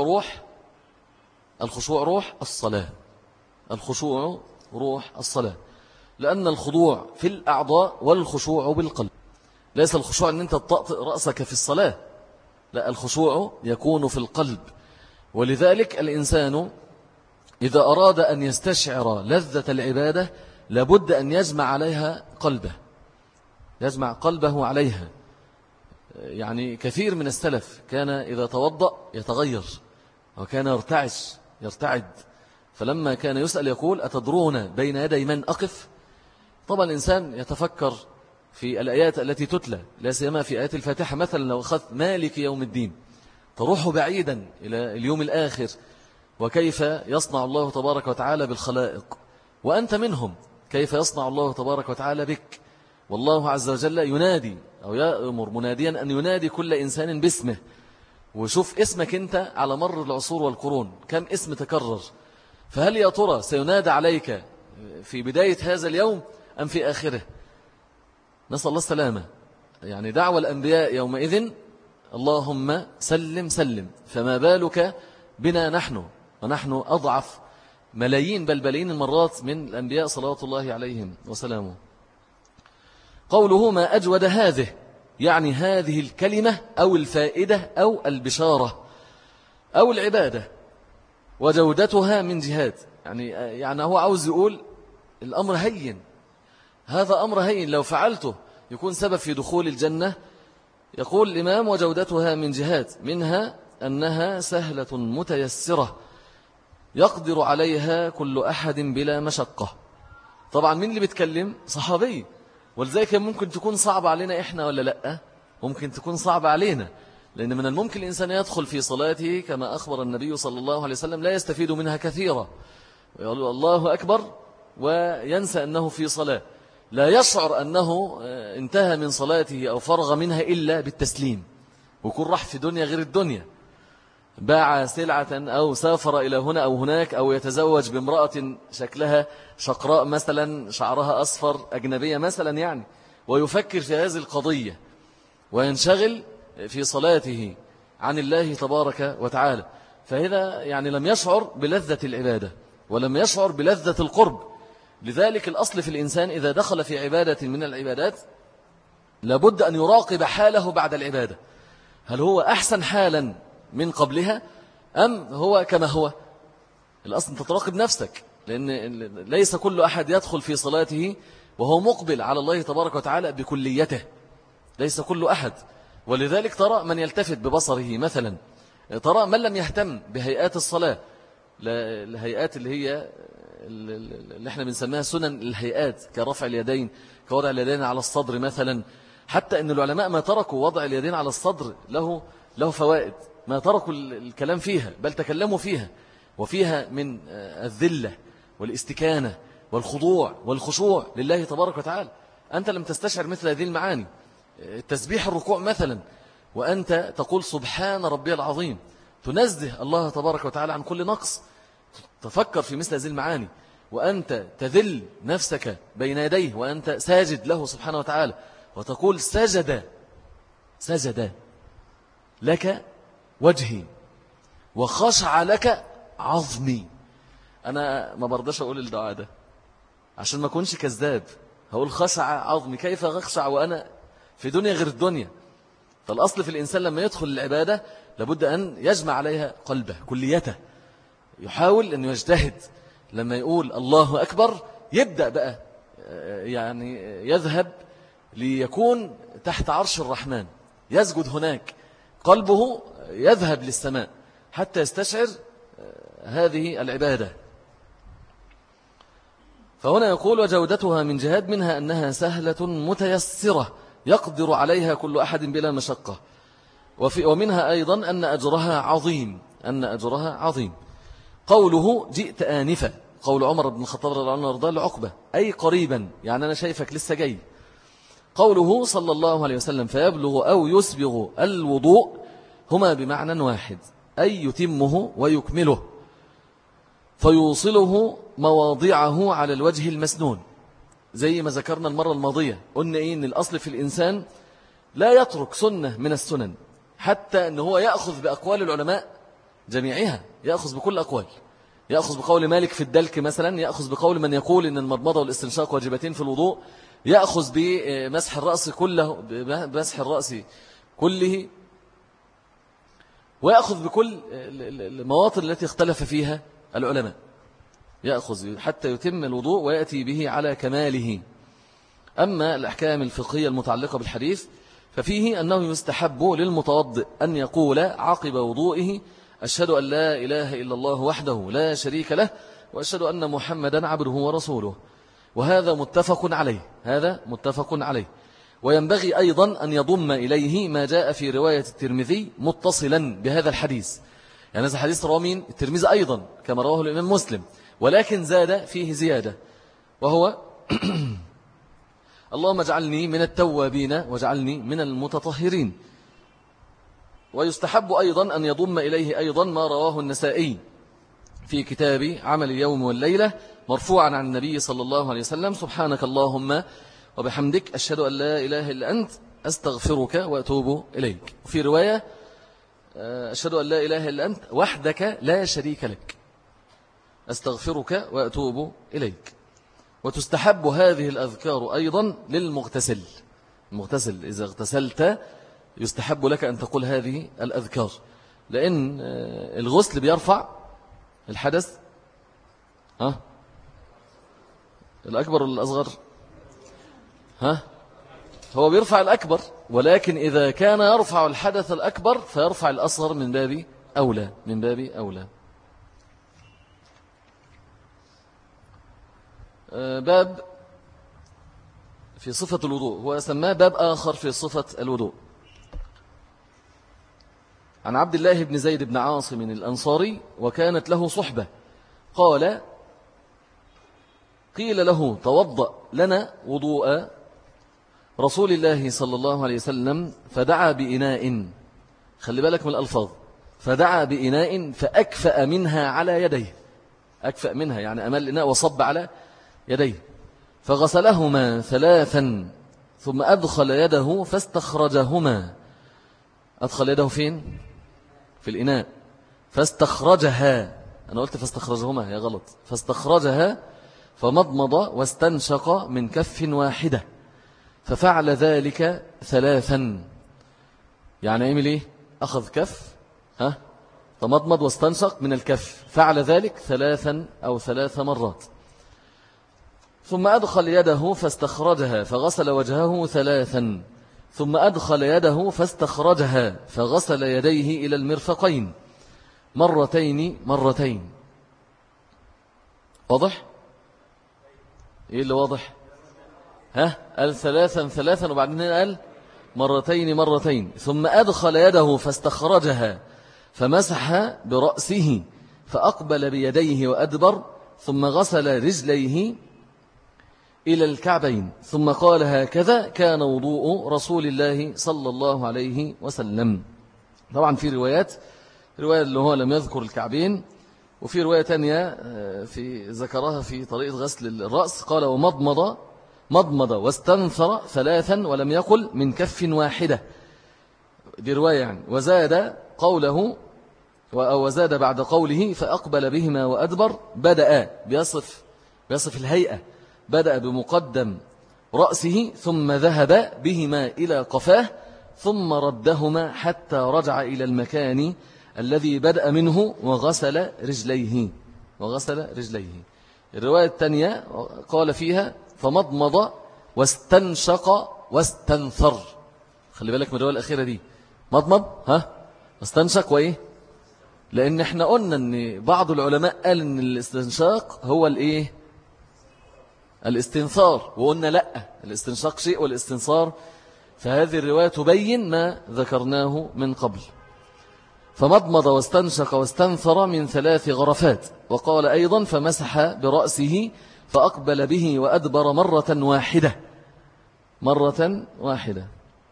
روح الصلاة، لأن الخضوع في الأعضاء والخشوع بالقلب. ليس الخشوع أن أنت تطأطئ رأسك في الصلاة، لا، الخشوع يكون في القلب. ولذلك الإنسان إذا أراد أن يستشعر لذة العبادة لابد أن يجمع قلبه عليها. يعني كثير من السلف كان إذا توضأ يتغير، وكان يرتعد، فلما كان يسأل يقول: أتدرون بين يدي من أقف؟ طبعا الإنسان يتفكر في الآيات التي تتلى، لا سيما في آيات الفاتحة مثلا. لو أخذت مالك يوم الدين تروح بعيدا إلى اليوم الآخر، وكيف يصنع الله تبارك وتعالى بالخلائق وأنت منهم، كيف يصنع الله تبارك وتعالى بك. والله عز وجل ينادي أو يأمر مناديا أن ينادي كل إنسان باسمه. وشوف اسمك أنت على مر العصور والقرون كم اسم تكرر، فهل يا ترى سينادى عليك في بداية هذا اليوم أم في آخره. نسأل الله السلامة. يعني دعوة الأنبياء يومئذ اللهم سلم سلم، فما بالك بنا نحن، ونحن أضعف ملايين بل بلايين المرات من الأنبياء صلوات الله عليهم وسلامه. قوله ما أجود هذه، يعني هذه الكلمة أو الفائدة أو البشارة أو العبادة، وجودتها من جهات، يعني هو عاوز يقول الأمر هين، هذا أمر هين لو فعلته يكون سبب في دخول الجنة. يقول الإمام وجودتها من جهات، منها أنها سهلة متيسرة يقدر عليها كل أحد بلا مشقة. طبعا مين اللي بيتكلم؟ صحابي، ولذلك ممكن تكون صعبة علينا إحنا ولا لأ؟ ممكن تكون صعبة علينا، لأن من الممكن الإنسان يدخل في صلاته كما أخبر النبي صلى الله عليه وسلم لا يستفيد منها كثيرا، ويقول الله أكبر وينسى أنه في صلاة، لا يشعر أنه انتهى من صلاته أو فرغ منها إلا بالتسليم، ويكون راح في دنيا غير الدنيا، باع سلعة أو سافر إلى هنا أو هناك، أو يتزوج بامرأة شكلها شقراء مثلا، شعرها أصفر، أجنبية مثلا يعني، ويفكر في هذه القضية وينشغل في صلاته عن الله تبارك وتعالى، فهذا يعني لم يشعر بلذة العبادة ولم يشعر بلذة القرب. لذلك الأصل في الإنسان إذا دخل في عبادة من العبادات لابد أن يراقب حاله بعد العبادة، هل هو أحسن حالا من قبلها أم هو كما هو؟ الأصل أن تتراقب نفسك، لأن ليس كل أحد يدخل في صلاته وهو مقبل على الله تبارك وتعالى بكليته، ليس كل أحد. ولذلك ترى من يلتفت ببصره مثلا، ترى من لم يهتم بهيئات الصلاة، الهيئات اللي هي اللي احنا بنسميها سنن الهيئات، كرفع اليدين، كوضع اليدين على الصدر مثلا. حتى أن العلماء ما تركوا وضع اليدين على الصدر له فوائد، ما تركوا الكلام فيها بل تكلموا فيها، وفيها من الذلة والاستكانة والخضوع والخشوع لله تبارك وتعالى. أنت لم تستشعر مثل هذه المعاني، التسبيح الركوع مثلا، وأنت تقول سبحان ربي العظيم، تنزه الله تبارك وتعالى عن كل نقص. تفكر في مثل هذه المعاني وأنت تذل نفسك بين يديه وأنت ساجد له سبحانه وتعالى، وتقول سجد لك وجهي وخشع لك عظمي. أنا ما برضاش أقول الدعاء ده عشان ما أكونش كذاب، هقول خشع عظمي، كيف أخشع وأنا في دنيا غير الدنيا؟ فالأصل في الإنسان لما يدخل العبادة لابد أن يجمع عليها قلبه كليته، يحاول أن يجتهد. لما يقول الله أكبر يبدأ بقى يعني يذهب ليكون تحت عرش الرحمن، يسجد هناك، قلبه يذهب للسماء حتى يستشعر هذه العبادة. فهنا يقول وجودتها من جهاد، منها أنها سهلة متيسرة يقدر عليها كل أحد بلا مشقة، ومنها أيضا أن أجرها عظيم. قوله جئت آنفا، قول عمر بن الخطاب رضي الله عنه وارضاه لعقبة، أي قريبا، يعني أنا شايفك لسه جاي. قوله صلى الله عليه وسلم فيبلغ أو يسبغ الوضوء، هما بمعنى واحد، أي يتمه ويكمله فيوصله مواضعه على الوجه المسنون، زي ما ذكرنا المرة الماضية. قلنا إن الأصل في الإنسان لا يترك سنة من السنن، حتى أنه هو يأخذ بأقوال العلماء جميعها، يأخذ بكل أقوال، يأخذ بقول مالك في الدلك مثلا، يأخذ بقول من يقول إن المضمضة والاستنشاق واجبتين في الوضوء، يأخذ بمسح الرأس كله، ويأخذ بكل المواطن التي اختلف فيها العلماء، يأخذ حتى يتم الوضوء ويأتي به على كماله. أما الأحكام الفقهية المتعلقة بالحديث ففيه أنه يستحب للمتوضئ أن يقول عقب وضوئه أشهد أن لا إله إلا الله وحده لا شريك له وأشهد أن محمدا عبده ورسوله، وهذا متفق عليه. وينبغي أيضا أن يضم إليه ما جاء في رواية الترمذي متصلا بهذا الحديث، يعني هذا حديث رواه الترمذي أيضا كما رواه الإمام مسلم، ولكن زاد فيه زيادة، وهو اللهم اجعلني من التوابين واجعلني من المتطهرين. ويستحب أيضا أن يضم إليه أيضا ما رواه النسائي في كتاب عمل اليوم والليلة مرفوعا عن النبي صلى الله عليه وسلم: سبحانك اللهم وبحمدك أشهد أن لا إله إلا أنت أستغفرك وأتوب إليك. وفي رواية: أشهد أن لا إله إلا أنت وحدك لا شريك لك أستغفرك وأتوب إليك. وتستحب هذه الأذكار أيضا للمغتسل. المغتسل إذا اغتسلت يستحب لك أن تقول هذه الأذكار، لأن الغسل بيرفع الحدث الأكبر ولا الأصغر؟ هو بيرفع الأكبر، ولكن إذا كان يرفع الحدث الأكبر فيرفع الأصغر من باب أولى، من باب أولى. باب في صفة الوضوء، هو سماه باب آخر في صفة الوضوء. عن عبد الله بن زيد بن عاصم الأنصاري وكانت له صحبة، قال: قيل له: توضأ لنا وضوء رسول الله صلى الله عليه وسلم، فدعا بإناء. خلي بالك من الألفاظ: فدعا بإناء فأكفأ منها على يديه. أكفأ منها يعني أمل الإناء وصب على يديه، فغسلهما ثلاثا ثم أدخل يده فاستخرجهما. أدخل يده فين؟ في الإناء. فاستخرجها، أنا قلت فاستخرجهما، هي غلط. فاستخرجها فمضمض واستنشق من كف واحدة، ففعل ذلك ثلاثا. يعني عمل إيه؟ أخذ كف فمضمض واستنشق من الكف، فعل ذلك ثلاثا أو 3 مرات. ثم أدخل يده فاستخرجها فغسل وجهه ثلاثا، ثم أدخل يده فاستخرجها فغسل يديه إلى المرفقين مرتين مرتين. واضح؟ إيه اللي واضح؟ قال ثلاثا ثلاثا، وبعدين قال مرتين مرتين. ثم أدخل يده فاستخرجها فمسح برأسه فأقبل بيديه وأدبر، ثم غسل رجليه إلى الكعبين، ثم قال: هكذا كان وضوء رسول الله صلى الله عليه وسلم. طبعا في روايات، رواية اللي هو لم يذكر الكعبين، وفي رواية تانية في ذكرها في طريقة غسل الرأس، قال: مضمض واستنثر ثلاثا ولم يقل من كف واحدة. دي رواية يعني. وزاد قوله، وزاد بعد قوله: فأقبل بهما وأدبر. بدأ بيصف الهيئة، بدأ بمقدم رأسه ثم ذهب بهما إلى قفاه ثم ردهما حتى رجع إلى المكان الذي بدأ منه وغسل رجليه. الرواية الثانية قال فيها: فمضمض واستنشق واستنثر. خلي بالك من الرواية الأخيرة دي، مضمض واستنشق وإيه؟ لأن احنا قلنا أن بعض العلماء قال أن الاستنشاق هو الإيه؟ الاستنثار، وقلنا لا، الاستنشاق شيء والاستنثار. فهذه الرواية تبين ما ذكرناه من قبل. فمضمض واستنشق واستنثر من 3 غرفات. وقال أيضا: فمسح برأسه فأقبل به وأدبر مرة واحدة.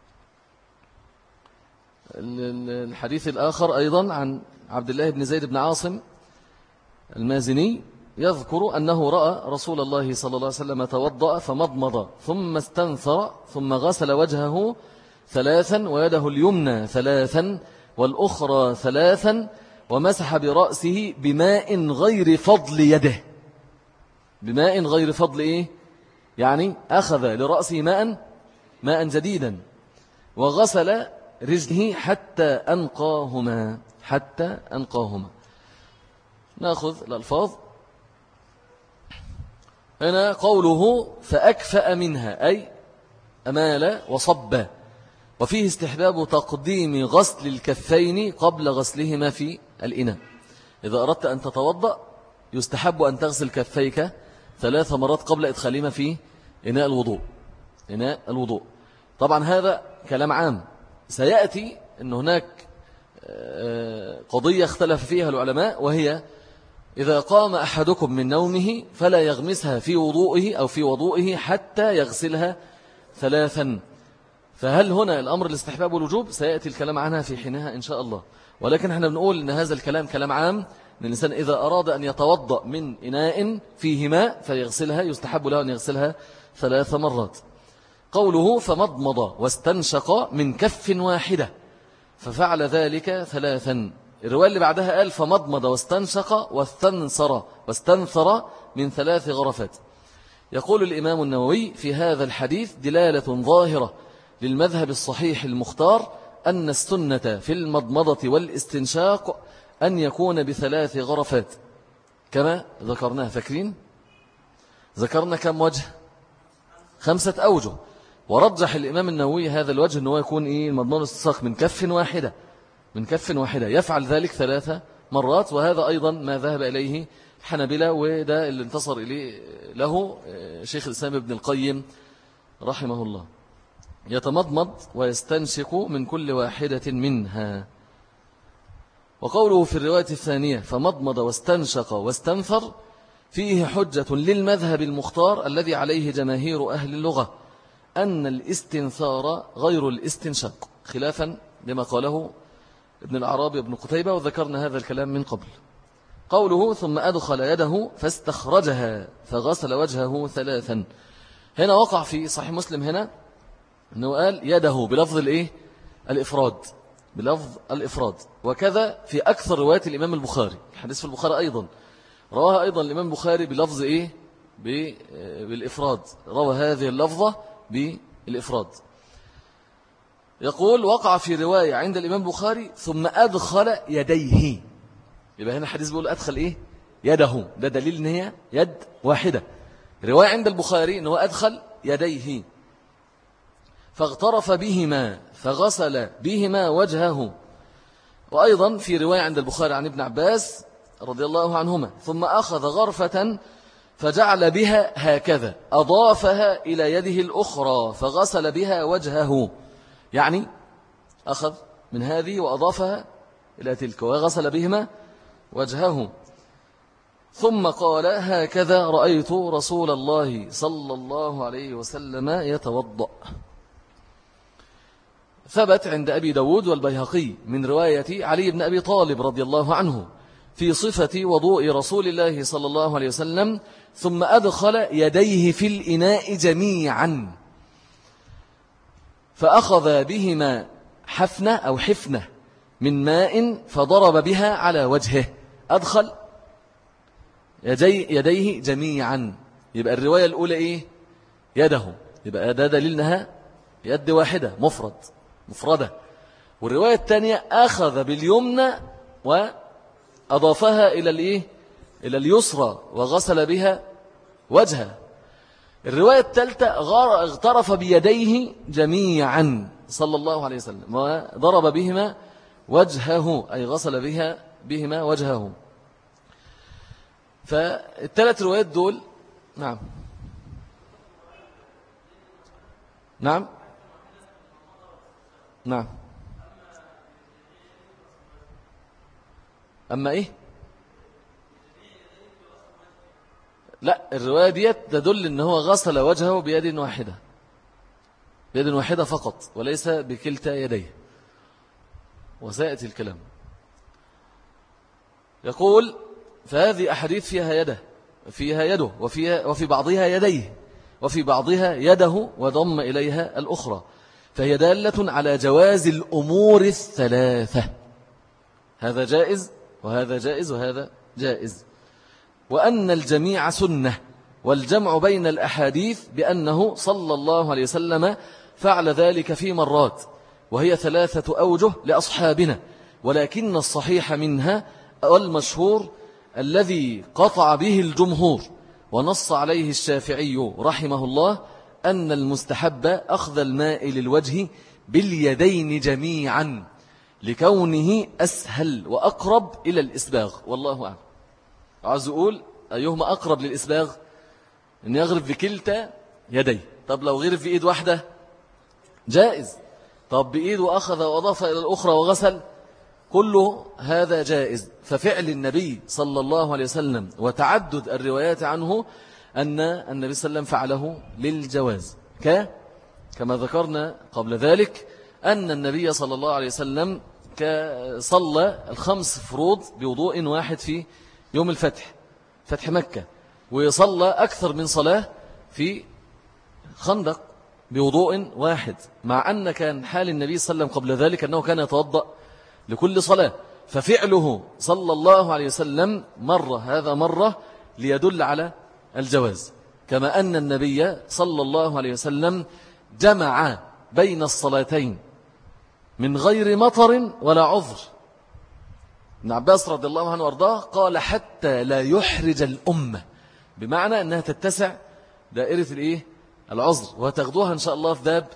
الحديث الآخر أيضا عن عبد الله بن زيد بن عاصم المازني يذكر أنه رأى رسول الله صلى الله عليه وسلم توضأ فمضمض ثم استنثر ثم غسل وجهه 3 ويده اليمنى 3 والأخرى 3 ومسح برأسه بماء غير فضل يده. بماء غير فضل إيه؟ يعني أخذ لرأسه ماء جديدا وغسل رجله حتى أنقاهما. نأخذ الألفاظ. هنا قوله فأكفأ منها أي أمال وصب، وفيه استحباب تقديم غسل الكفين قبل غسلهما في الإناء. إذا أردت أن تتوضأ يستحب أن تغسل كفيك 3 مرات قبل إدخالهما في إناء الوضوء. طبعا هذا كلام عام. سيأتي أن هناك قضية اختلف فيها العلماء، وهي إذا قام أحدكم من نومه فلا يغمسها في وضوئه أو في وضوئه حتى يغسلها 3. فهل هنا الأمر الاستحباب والوجوب؟ سيأتي الكلام عنها في حينها إن شاء الله. ولكن احنا بنقول أن هذا الكلام كلام عام أن الإنسان إذا أراد أن يتوضأ من إناء فيه ماء فيغسلها، يستحب له أن يغسلها 3 مرات. قوله فمضمض واستنشق من كف واحدة ففعل ذلك 3. الرواية اللي بعدها قال فمضمض واستنشق واستنثر من 3 غرفات. يقول الإمام النووي في هذا الحديث دلالة ظاهرة للمذهب الصحيح المختار أن السنة في المضمضة والاستنشاق أن يكون ب3 غرفات كما ذكرناها. فاكرين ذكرنا كم وجه؟ 5 أوجه. ورجح الإمام النووي هذا الوجه أنه يكون المضمضة والاستنشاق من كف واحدة يفعل ذلك 3 مرات. وهذا أيضا ما ذهب إليه الحنابلة، وده اللي انتصر إليه له شيخ الإسلام ابن القيم رحمه الله. يتمضمض ويستنشق من كل واحدة منها. وقوله في الرواية الثانية فمضمض واستنشق واستنثر فيه حجة للمذهب المختار الذي عليه جماهير أهل اللغة أن الاستنثار غير الاستنشاق، خلافا لما قاله ابن الأعرابي وابن قتيبة، وذكرنا هذا الكلام من قبل. قوله ثم أدخل يده فاستخرجها فغسل وجهه 3. هنا وقع في صحيح مسلم هنا أنه قال يده بلفظ الإفراد، بلفظ الإفراد. وكذا في أكثر روايات الإمام البخاري، الحديث في البخاري أيضا رواها أيضا الإمام البخاري بلفظ بالإفراد، روى هذه اللفظة بالإفراد. يقول وقع في رواية عند الإمام البخاري ثم أدخل يديه، يبقى هنا الحديث بيقول أدخل يده، ده دليل أن هي يد واحدة. رواية عند البخاري أنه أدخل يديه فاغترف بهما فغسل بهما وجهه. وأيضا في رواية عند البخاري عن ابن عباس رضي الله عنهما ثم أخذ غرفة فجعل بها هكذا أضافها إلى يده الأخرى فغسل بها وجهه، يعني أخذ من هذه وأضافها إلى تلك وغسل بهما وجهه. ثم قال هكذا رأيت رسول الله صلى الله عليه وسلم يتوضأ. ثبت عند أبي داود والبيهقي من رواية علي بن أبي طالب رضي الله عنه في صفة وضوء رسول الله صلى الله عليه وسلم ثم أدخل يديه في الإناء جميعا فأخذ بهما حفنة أو حفنة من ماء فضرب بها على وجهه. أدخل يديه جميعا، يبقى الرواية الأولى يده، يبقى ده دليل أنها يد واحدة مفردة. والرواية الثانية أخذ باليمنى وأضافها إلى اليسرى وغسل بها وجهه. الرواية الثالثة اغترف بيديه جميعا صلى الله عليه وسلم وضرب بهما وجهه، أي غسل بهما وجهه. فالثلاث روايات دول نعم أما لا، الرواية ديت تدل أنه هو غسل وجهه بيد واحدة فقط وليس بكلتا يديه، وسيأتي الكلام. يقول فهذه أحاديث فيها يده وفي بعضها يديه وفي بعضها يده وضم إليها الأخرى، فهي دالة على جواز الأمور الثلاثة، هذا جائز وهذا جائز وهذا جائز، وأن الجميع سنة. والجمع بين الأحاديث بأنه صلى الله عليه وسلم فعل ذلك في مرات، وهي 3 أوجه لأصحابنا، ولكن الصحيح منها والمشهور الذي قطع به الجمهور ونص عليه الشافعي رحمه الله أن المستحب أخذ الماء للوجه باليدين جميعا لكونه أسهل وأقرب إلى الإسباغ، والله أعلم. عايز أقول أيهما أقرب للإسباغ؟ أن يغرف بكلتا يديه. طب لو غرف بإيد واحدة جائز، طب بإيد وأخذ وأضاف إلى الأخرى وغسل، كله هذا جائز. ففعل النبي صلى الله عليه وسلم وتعدد الروايات عنه أن النبي صلى الله عليه وسلم فعله للجواز، كما ذكرنا قبل ذلك أن النبي صلى الله عليه وسلم صلى الخمس فروض بوضوء واحد في يوم الفتح، فتح مكة، ويصلى أكثر من صلاة في خندق بوضوء واحد، مع أن كان حال النبي صلى الله عليه وسلم قبل ذلك أنه كان يتوضأ لكل صلاة، ففعله صلى الله عليه وسلم مرة هذا مرة ليدل على الجواز، كما أن النبي صلى الله عليه وسلم جمع بين الصلاتين من غير مطر ولا عذر. ابن عباس رضي الله عنه وارضاه قال حتى لا يحرج الأمة، بمعنى أنها تتسع دائرة العذر، وتاخدوها إن شاء الله في باب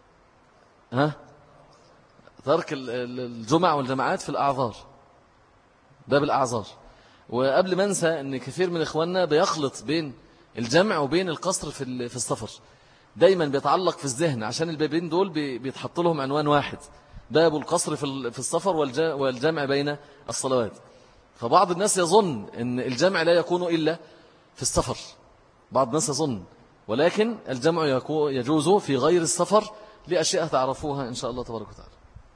ترك الجمع والجماعات في الأعذار، باب الأعذار. وقبل ما انسى أن كثير من إخواننا بيخلط بين الجمع وبين القصر في السفر، دايما بيتعلق في الذهن عشان البابين دول بيتحط لهم عنوان واحد، باب القصر في السفر والجمع بين الصلوات. فبعض الناس يظن أن الجمع لا يكون إلا في السفر، بعض الناس يظن، ولكن الجمع يجوز في غير السفر لأشياء تعرفوها إن شاء الله تبارك وتعالى.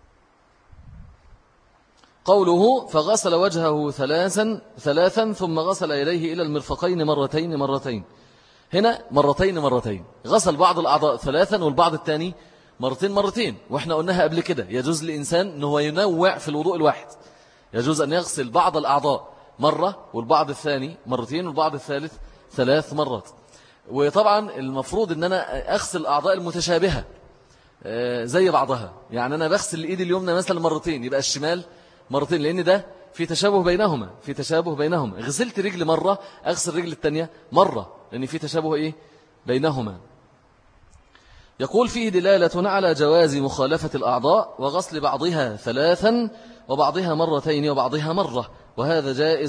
قوله فغسل وجهه ثلاثا ثم غسل يديه إلى المرفقين مرتين. هنا مرتين غسل بعض الأعضاء ثلاثا والبعض الثاني مرتين. وإحنا قلناها قبل كده يجوز للإنسان أنه ينوع في الوضوء الواحد، يجوز أن يغسل بعض الأعضاء مرة والبعض الثاني مرتين والبعض الثالث 3 مرات. وطبعا المفروض أن أنا أغسل الأعضاء المتشابهة زي بعضها، يعني أنا بغسل الإيد اليمنى مثلا مرتين يبقى الشمال مرتين، لأن ده في تشابه بينهما. غسلت رجل مرة أغسل رجل الثانية مرة، لأن في تشابه بينهما. يقول فيه دلالة على جواز مخالفة الأعضاء وغسل بعضها 3 وبعضها 2 وبعضها مرة، وهذا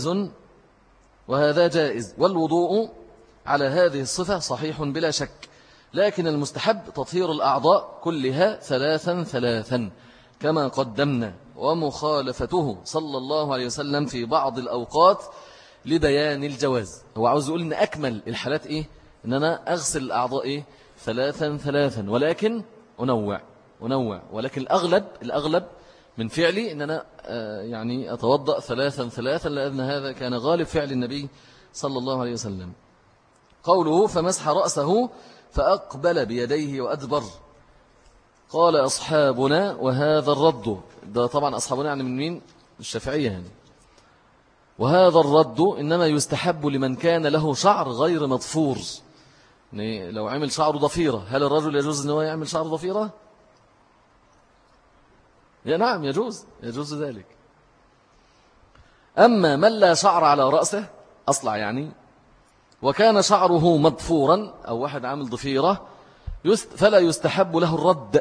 جائز، والوضوء على هذه الصفة صحيح بلا شك، لكن المستحب تطهير الأعضاء كلها 3 كما قدمنا، ومخالفته صلى الله عليه وسلم في بعض الأوقات لبيان الجواز. هو عاوز يقول إن أكمل الحالات إن أنا أغسل الأعضاء 3 ولكن أنوع، ولكن الأغلب من فعلي إن أنا يعني أتوضأ 3 لأن هذا كان غالب فعل النبي صلى الله عليه وسلم. قوله فمسح رأسه فأقبل بيديه وأدبر. قال أصحابنا وهذا الرد، ده طبعا أصحابنا يعني من مين؟ الشافعية يعني. وهذا الرد إنما يستحب لمن كان له شعر غير مضفور، يعني لو عمل شعره ضفيرة، هل الرجل يجوز أنه يعمل شعر ضفيرة؟ نعم يجوز ذلك. أما من لا شعر على رأسه أصلع يعني، وكان شعره مضفورا أو واحد عامل ضفيرة، فلا يستحب له الرد،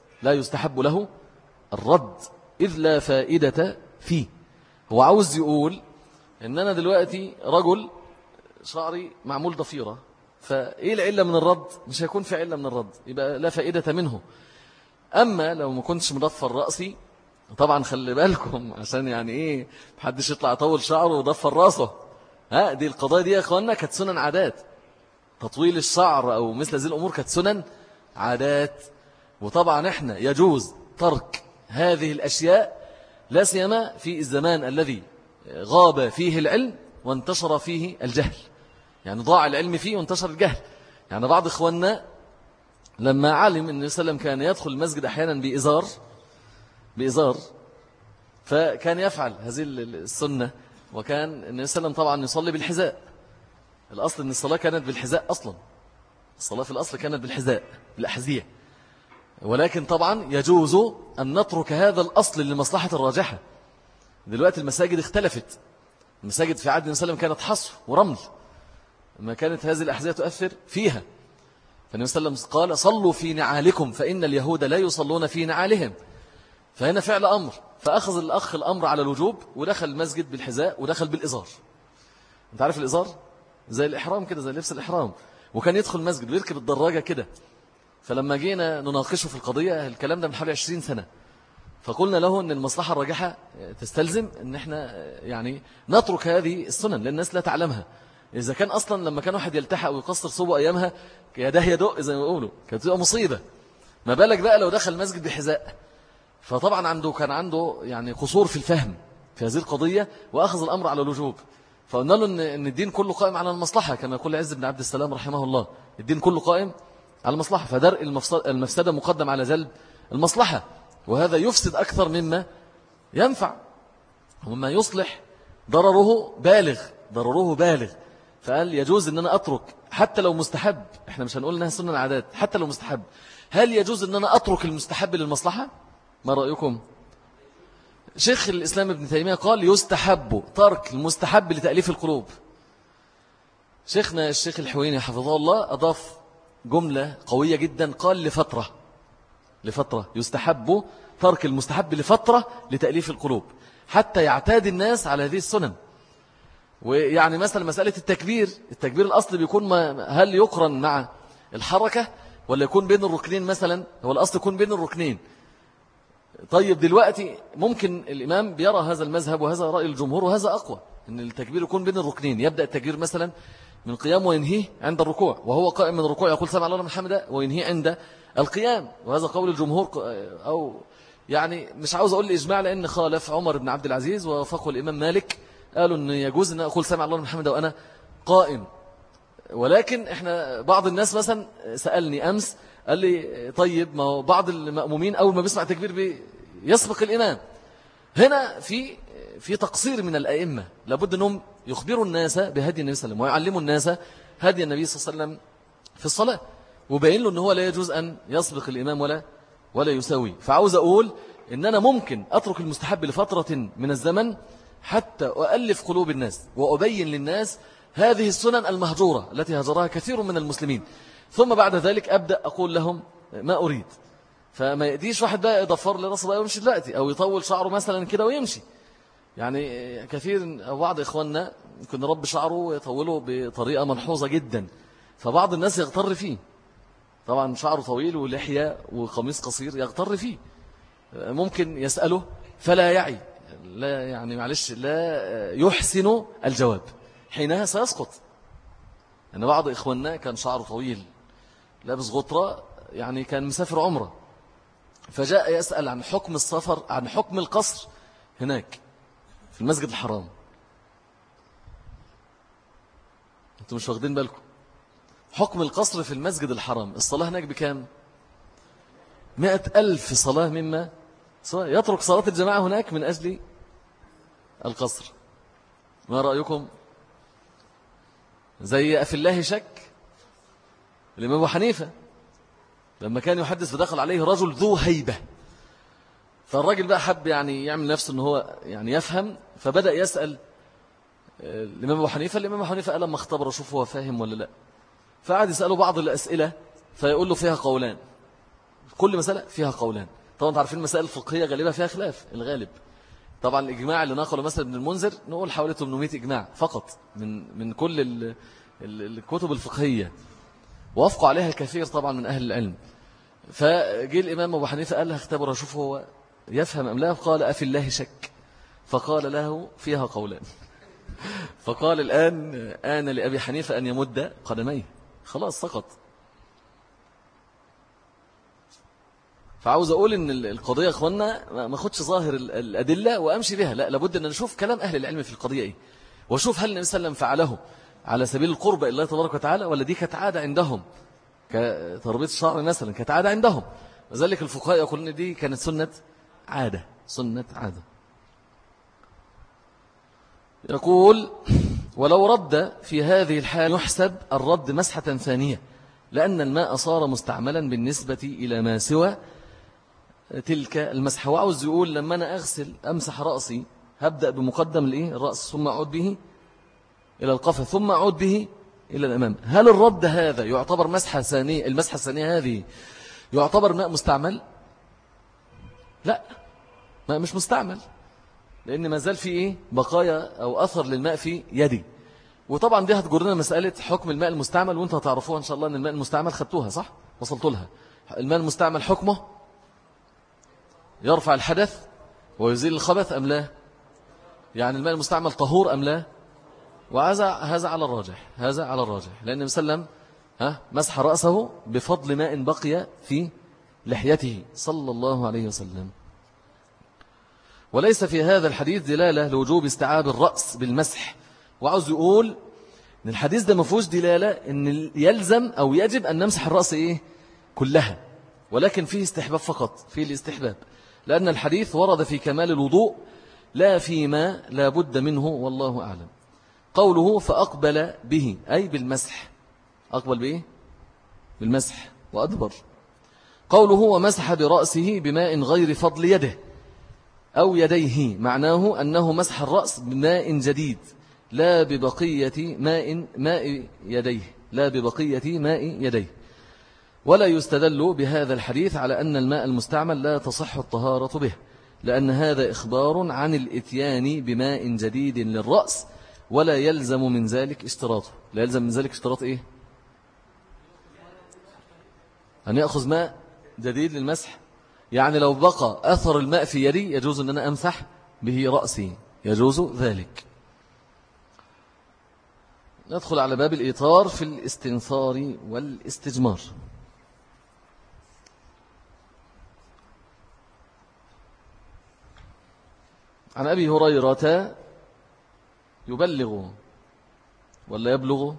إذ لا فائدة فيه. هو عاوز يقول إن أنا دلوقتي رجل شعري معمول ضفيرة، فإيه العلة من الرد؟ مش هيكون في علة من الرد، يبقى لا فائدة منه. أما لو ما كنتش مضفر رأسي، طبعا خلي بالكم عشان يعني محدش يطلع يطول شعره وضفر رأسه، دي القضايا دي يا أخوانا كانت سنن عادات، تطويل الشعر أو مثل هذه الأمور كانت سنن عادات. وطبعا احنا يجوز ترك هذه الأشياء لا سيما في الزمان الذي غاب فيه العلم وانتشر فيه الجهل، يعني ضاع العلم فيه وانتشر الجهل. يعني بعض إخواننا لما علم أن النبي صلى الله عليه وسلم كان يدخل المسجد أحيانا بإزار فكان يفعل هذه السنة، وكان النبي صلى الله عليه وسلم طبعا يصلي بالحذاء. الأصل أن الصلاة كانت بالحذاء، أصلا الصلاة في الأصل كانت بالحذاء بالأحذية، ولكن طبعا يجوز أن نترك هذا الأصل لمصلحة الراجحة. دلوقتي المساجد اختلفت، المساجد في عهد النبي صلى الله عليه وسلم كانت حصر ورمل، ما كانت هذه الأحذية تؤثر فيها. فالنبي صلى الله عليه وسلم قال صلوا في نعالكم فإن اليهود لا يصلون في نعالهم. فهنا فعل أمر، فأخذ الأخ الأمر على الوجوب ودخل المسجد بالحذاء ودخل بالإزار. أنت عارف الإزار؟ زي الإحرام كده، زي لبس الإحرام. وكان يدخل المسجد ويركب الدراجة كده. فلما جينا نناقشه في القضية، الكلام ده من حوالي 20 سنة، فقلنا له أن المصلحة الراجحة تستلزم أن احنا يعني نترك هذه السنن لأن الناس لا تعلمها. إذا كان أصلا لما كان واحد يلتحق ويقصر صوبه أيامها يده يدق زي ما يقولوا، كانت تبقى مصيبة، ما بالك بقى لو دخل المسجد بحذاء. فطبعا كان عنده يعني قصور في الفهم في هذه القضية، وأخذ الأمر على الوجوب. فقلنا له إن الدين كله قائم على المصلحة، كما يقول عز بن عبد السلام رحمه الله، الدين كله قائم على المصلحة، فدرء المفسدة مقدم على جلب المصلحة، وهذا يفسد أكثر مما ينفع، ومما يصلح ضرره بالغ. فقال يجوز أن أنا أترك حتى لو مستحب، إحنا مش هنقول أنها سنة العادات، حتى لو مستحب، هل يجوز أن أنا أترك المستحب للمصلحة؟ ما رأيكم؟ شيخ الإسلام ابن تيمية قال يستحب ترك المستحب لتأليف القلوب. شيخنا الشيخ الحويني حفظه الله أضاف جملة قوية جدا، قال لفترة يستحب ترك المستحب لفترة لتأليف القلوب حتى يعتاد الناس على هذه السنن. ويعني مثلا مسألة التكبير الأصل بيكون هل يقرن مع الحركة ولا يكون بين الركنين؟ مثلا هو الأصل يكون بين الركنين. طيب دلوقتي ممكن الإمام بيرى هذا المذهب وهذا رأي الجمهور وهذا أقوى، أن التكبير يكون بين الركنين، يبدأ التكبير مثلا من قيام وينهيه عند الركوع، وهو قائم من الركوع يقول سمع الله لمن حمده وينهيه عند القيام، وهذا قول الجمهور. أو يعني مش عاوز أقول الإجماع لأن خالف عمر بن عبد العزيز ووافقه الإمام مالك، قالوا أن يجوز أن أقول سمع الله لمن حمده وأنا قائم. ولكن إحنا بعض الناس مثلا سألني أمس قال لي طيب ما هو بعض المأمومين أول ما بيسمع تكبير يسبق الإمام. هنا في تقصير من الأئمة، لابد أنهم يخبروا الناس بهدي النبي صلى الله عليه وسلم ويعلموا الناس هدي النبي صلى الله عليه وسلم في الصلاة، وبين له أنه لا يجوز أن يسبق الإمام ولا يساوي. فعاوز أقول إن أنا ممكن أترك المستحب لفترة من الزمن حتى أؤلف قلوب الناس وأبين للناس هذه السنن المهجورة التي هجرها كثير من المسلمين، ثم بعد ذلك أبدأ أقول لهم ما أريد. فما يأتيش واحد بقى يضفر لرأسه بقى ويمشي دلوقتي، أو يطول شعره مثلا كده ويمشي. يعني كثير أو بعض إخواننا يمكن نربي شعره ويطوله بطريقة ملحوظة جدا، فبعض الناس يغتر فيه. طبعا شعره طويل ولحية وقميص قصير يغتر فيه، ممكن يسأله فلا يعي، لا يعني معلش لا يحسن الجواب، حينها سيسقط. أن بعض إخواننا كان شعره طويل لابس غطرة، يعني كان مسافر عمره، فجاء يسأل عن حكم السفر، عن حكم القصر هناك في المسجد الحرام. أنتم مش واخدين بالكم حكم القصر في المسجد الحرام؟ الصلاة هناك بكام؟ 100,000 صلاة مما يترك صلاة الجماعة هناك من أجل القصر. ما رأيكم؟ زي أفي الله شك الإمام أبو حنيفة لما كان يحدث فدخل عليه رجل ذو هيبة، فالراجل بقى حب يعني يعمل نفسه أنه هو يعني يفهم، فبدأ يسأل الإمام أبو حنيفة. الإمام أبو حنيفة قال لما اختبر شوف هو فاهم ولا لا، فقعد يسأله بعض الأسئلة فيقول له فيها قولان، كل مسألة فيها قولان. طبعا تعرفين المسائل الفقهية غالبا فيها خلاف، الغالب طبعا الإجماع اللي نقله مثلا ابن المنذر نقول حوالي 800 إجماع فقط من كل الكتب الفقهية، وافقوا عليها الكثير طبعا من أهل العلم. فجي الإمام أبو حنيفة قال له اختبر شوف هو يفهم أم لا، قال أفي الله شك، فقال له فيها قولان. فقال الآن آن لأبي حنيفة أن يمد قدميه، خلاص سقط. فعاوز أقول إن القضية أخوانا ما أخدش ظاهر الأدلة وأمشي بها، لا، لابد أن نشوف كلام أهل العلم في القضية إيه، وشوف هل النبي صلى الله عليه وسلم فعله على سبيل القرب إلى الله تبارك وتعالى، ولا دي كانت عادة عندهم كتربية الشعر مثلا، كانت عادة عندهم. وذلك الفقهاء يقولون إن دي كانت سنة عادة. يقول ولو رد في هذه الحال يحسب الرد مسحة ثانية، لأن الماء صار مستعملا بالنسبة إلى ما سوى تلك المسحة. وعاوز يقول لما أنا أغسل أمسح رأسي هبدأ بمقدم الرأس ثم أعود به إلى القفا ثم أعود به إلى الأمام. هل الرد هذا يعتبر مسحة ثانية؟ المسحة الثانية هذه يعتبر ماء مستعمل؟ لا، ماء مش مستعمل، لأن ما زال في بقايا أو أثر للماء في يدي. وطبعا دي هتجرنا مسألة حكم الماء المستعمل، وانت هتعرفوها إن شاء الله أن الماء المستعمل خدتوها صح؟ وصلتوا لها. الماء المستعمل حكمه يرفع الحدث ويزيل الخبث أم لا؟ يعني الماء المستعمل طهور أم لا؟ وهذا على الراجح، لأن النبي صلى الله عليه وسلم مسح رأسه بفضل ماء بقي في لحيته صلى الله عليه وسلم. وليس في هذا الحديث دلالة لوجوب استيعاب الرأس بالمسح. وعاوز يقول إن الحديث ده ما فيهوش دلالة إن يلزم أو يجب أن نمسح الرأس كلها، ولكن فيه استحباب فقط، فيه الاستحباب، لأن الحديث ورد في كمال الوضوء لا فيما لا بد منه، والله أعلم. قوله فأقبل به أي بالمسح، أقبل بإيه؟ بالمسح وأدبر. قوله ومسح برأسه بماء غير فضل يده أو يديه، معناه أنه مسح الرأس بماء جديد لا ببقية ماء يديه، لا ببقية ماء يديه. ولا يستدل بهذا الحديث على أن الماء المستعمل لا تصح الطهارة به، لأن هذا إخبار عن الإتيان بماء جديد للرأس، ولا يلزم من ذلك اشتراطه. لا يلزم من ذلك اشتراط إيه؟ أن يأخذ ماء جديد للمسح. يعني لو بقى أثر الماء في يدي يجوز أن أنا أمسح به رأسي، يجوز ذلك. ندخل على باب الإيطار في الاستنثار والاستجمار. عن أبي هريرة يبلغ ولا يبلغ؟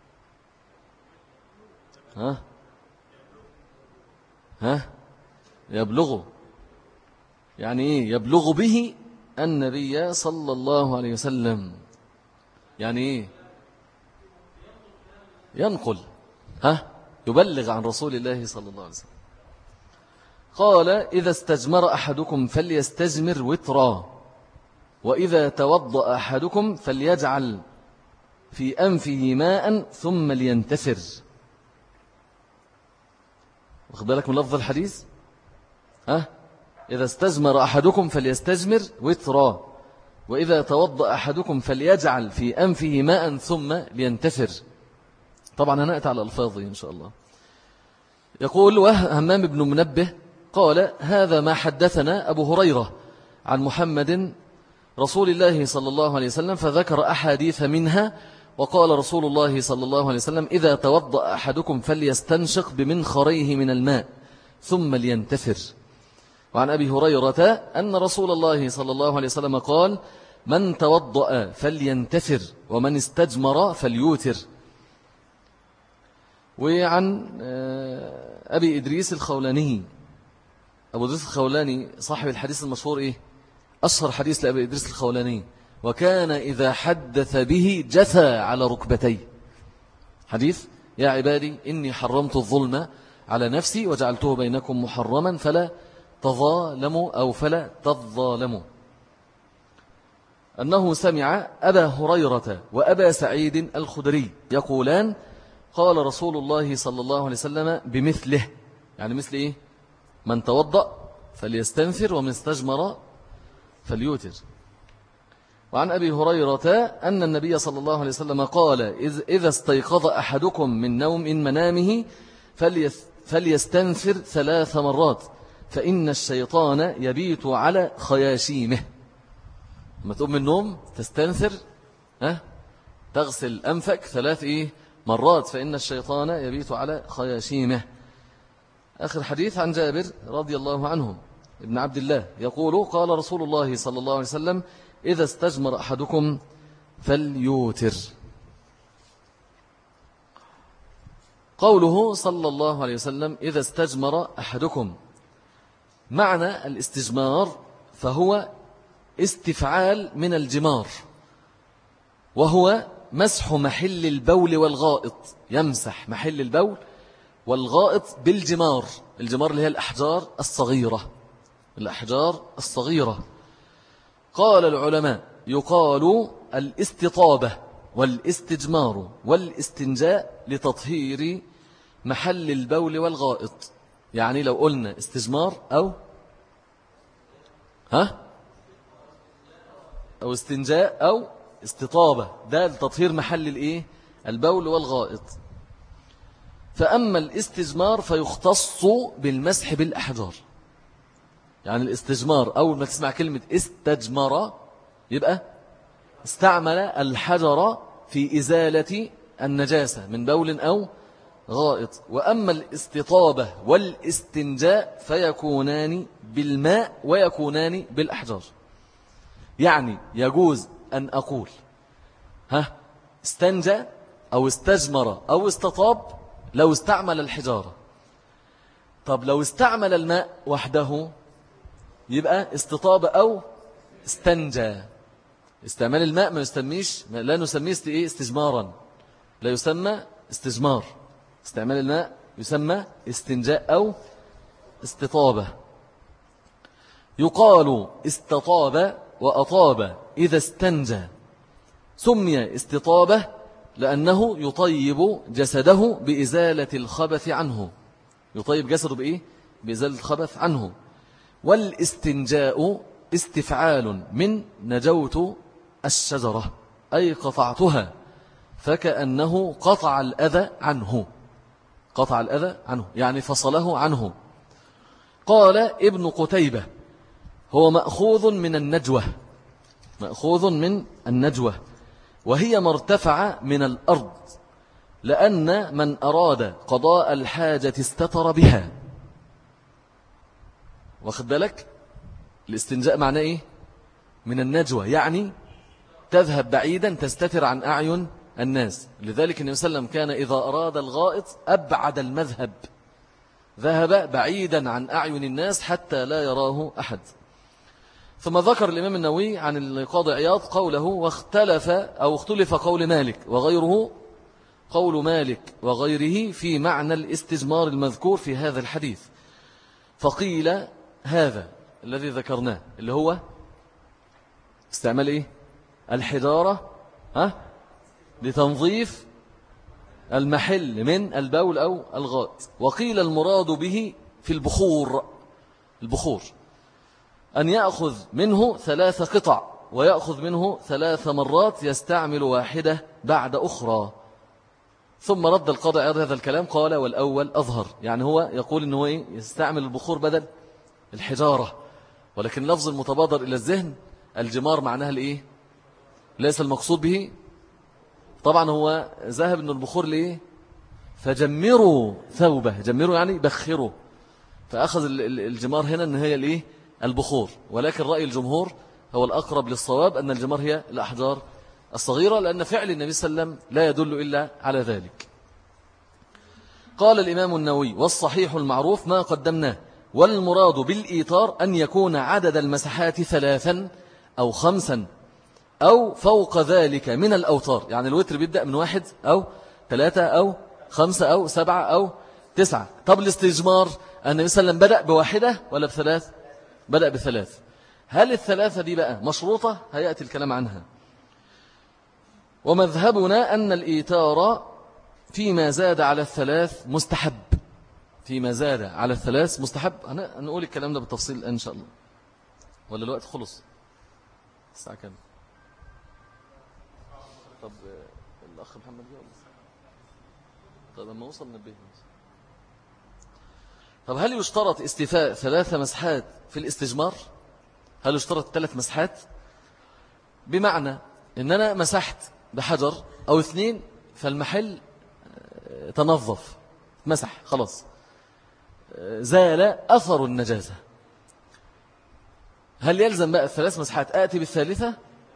يبلغ. يعني إيه يبلغ به النبي صلى الله عليه وسلم؟ يعني إيه ينقل، يبلغ عن رسول الله صلى الله عليه وسلم. قال إذا استجمر أحدكم فليستجمر وترا، وإذا توضأ أحدكم فليجعل في أنفه ماء ثم لينتفر. واخد بالك من لفظ الحديث؟ إذا استجمر أحدكم فليستجمر وترا، وإذا توضأ أحدكم فليجعل في أنفه ماء ثم لينتفر. طبعا هنأتي على الألفاظ إن شاء الله. يقول همام بن منبه قال هذا ما حدثنا أبو هريرة عن محمد رسول الله صلى الله عليه وسلم، فذكر أحاديث منها، وقال رسول الله صلى الله عليه وسلم إذا توضأ أحدكم فليستنشق بمنخريه من الماء ثم لينتفر. وعن أبي هريرة أن رسول الله صلى الله عليه وسلم قال من توضأ فلينتفر ومن استجمر فليوتر. وعن أبي إدريس الخولاني، أبو إدريس الخولاني صاحب الحديث المشهور أشهر حديث لأبي إدريس الخولاني، وكان إذا حدث به جثى على ركبتيه. حديث يا عبادي إني حرمت الظلم على نفسي وجعلته بينكم محرما فلا تظالموا أو فلا تظالموا. أنه سمع أبا هريرة وأبا سعيد الخدري يقولان قال رسول الله صلى الله عليه وسلم بمثله، يعني مثل إيه؟ من توضأ فليستنثر ومن استجمر فليوتر. وعن أبي هريرة أن النبي صلى الله عليه وسلم قال إذا استيقظ أحدكم من نوم منامه فليستنثر 3 مرات فإن الشيطان يبيت على خياشيمه. لما تقوم من النوم تستنثر، تغسل أنفك 3 مرات فإن الشيطان يبيت على خياشيمه. آخر حديث عن جابر رضي الله عنه ابن عبد الله يقول قال رسول الله صلى الله عليه وسلم إذا استجمر أحدكم فليوتر. قوله صلى الله عليه وسلم إذا استجمر أحدكم، معنى الاستجمار فهو استفعال من الجمار، وهو مسح محل البول والغائط. يمسح محل البول والغائط بالجمار. الجمار اللي هي الأحجار الصغيرة، الأحجار الصغيرة. قال العلماء يقال الاستطابة والاستجمار والاستنجاء لتطهير محل البول والغائط. يعني لو قلنا استجمار أو استنجاء أو استطابة، ده لتطهير محل البول والغائط. فأما الاستجمار فيختص بالمسح بالأحجار. يعني الاستجمار أول ما تسمع كلمة استجمر يبقى استعمل الحجر في إزالة النجاسة من بول أو غائط. وأما الاستطابة والاستنجاء فيكونان بالماء ويكونان بالأحجار. يعني يجوز أن أقول استنجى أو استجمر أو استطاب لو استعمل الحجارة. طب لو استعمل الماء وحده يبقى استطاب أو استنجى. استعمال الماء ما يسميش، لا نسميه استجمارا، لا يسمى استجمار. استعمال الماء يسمى استنجاء أو استطابة. يقال استطاب وأطاب إذا استنجى، سمي استطابة لأنه يطيب جسده بإزالة الخبث عنه. يطيب جسده بإيه؟ بإزالة الخبث عنه. والاستنجاء استفعال من نجوت الشجرة، أي قطعتها، فكأنه قطع الأذى عنه. قطع الأذى عنه يعني فصله عنه. قال ابن قتيبة هو مأخوذ من النجوة، مأخوذ من النجوة، وهي ما ارتفع من الأرض، لأن من أراد قضاء الحاجة استتر بها. واخد بالك؟ الاستنجاء معناه إيه؟ من النجوة، يعني تذهب بعيدا تستتر عن أعين الناس. لذلك النبي صلى الله عليه وسلم كان إذا أراد الغائط أبعد المذهب، ذهب بعيدا عن أعين الناس حتى لا يراه أحد. ثم ذكر الإمام النووي عن القاضي عياض قوله واختلف قول مالك وغيره، قول مالك وغيره في معنى الاستجمار المذكور في هذا الحديث. فقيل هذا الذي ذكرناه اللي هو استعمال إيه؟ الحجارة لتنظيف المحل من البول أو الغائط. وقيل المراد به في البخور أن يأخذ منه 3 قطع ويأخذ منه 3 مرات، يستعمل واحدة بعد أخرى. ثم رد القاضي عياض هذا الكلام، قال والأول أظهر، يعني هو يقول أنه يستعمل البخور بدل الحجارة، ولكن لفظ المتبادر إلى الذهن الجمار معناها الإيه؟ ليس المقصود به. طبعا هو ذهب أن البخور ليه؟ فجمروا ثوبه، جمروا يعني بخروا، فأخذ الجمار هنا أن هي الإيه؟ البخور. ولكن رأي الجمهور هو الأقرب للصواب، أن الجمار هي الأحجار الصغيرة، لأن فعل النبي صلى الله عليه وسلم لا يدل إلا على ذلك. قال الإمام النووي والصحيح المعروف ما قدمناه، والمراد بالإيطار أن يكون عدد المسحات 3 أو 5 أو فوق ذلك من الأوتار. يعني الوتر بيبدأ من 1 أو 3 أو 5 أو 7 أو 9. طب الاستجمار النبي صلى الله عليه وسلم بدأ بواحدة ولا ب3؟ بدأ ب3. هل ال3 دي بقى مشروطة؟ هيأتي الكلام عنها. ومذهبنا أن الإيتار فيما زاد على 3 مستحب، فيما زاد على 3 مستحب. هنقول الكلام ده بالتفصيل الآن إن شاء الله، ولا الوقت خلص؟ الساعة كام؟ طب الأخ محمد جاء؟ طب لما وصل نبيه. طب هل يشترط استيفاء 3 مسحات في الاستجمار؟ هل يشترط 3 مسحات؟ بمعنى إن أنا مسحت بحجر أو 2 فالمحل تنظف، مسح خلاص، زال أثر النجاسة. هل يلزم بقى 3 مسحات آتي بالثالثة؟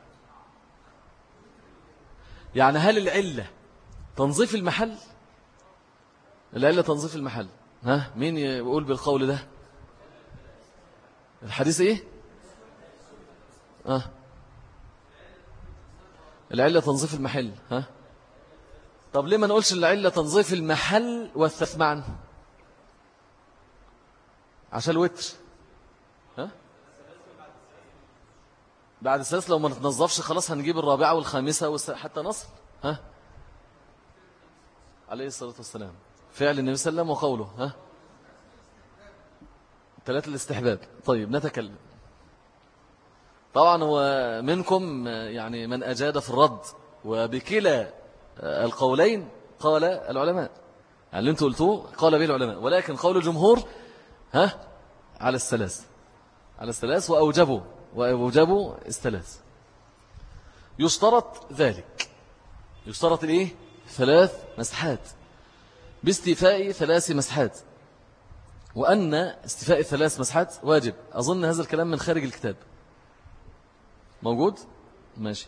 يعني هل العلة تنظيف المحل؟ العلة تنظيف المحل. مين يقول بالقول ده؟ الحديث إيه؟ العلة تنظيف المحل. طب ليه ما نقولش العلة تنظيف المحل والثلاث معا؟ عشان الوتر. بعد الثلاث لو ما نتنظفش خلاص هنجيب الرابعة والخامسة حتى نصل. عليه الصلاة والسلام فعل النبي صلى الله عليه وسلم وقوله 3 الاستحباب. طيب نتكلم. طبعا هو منكم يعني من أجاد في الرد، وبكلا القولين قال العلماء، يعني اللي انتوا قلتوه قال به العلماء، ولكن قول الجمهور على الثلاث، على الثلاث، وأوجبوا الثلاث. يشترط ذلك، يشترط الايه؟ 3 مسحات باستيفاء 3 مسحات، وأن استيفاء 3 مسحات واجب. أظن هذا الكلام من خارج الكتاب، موجود؟ ماشي.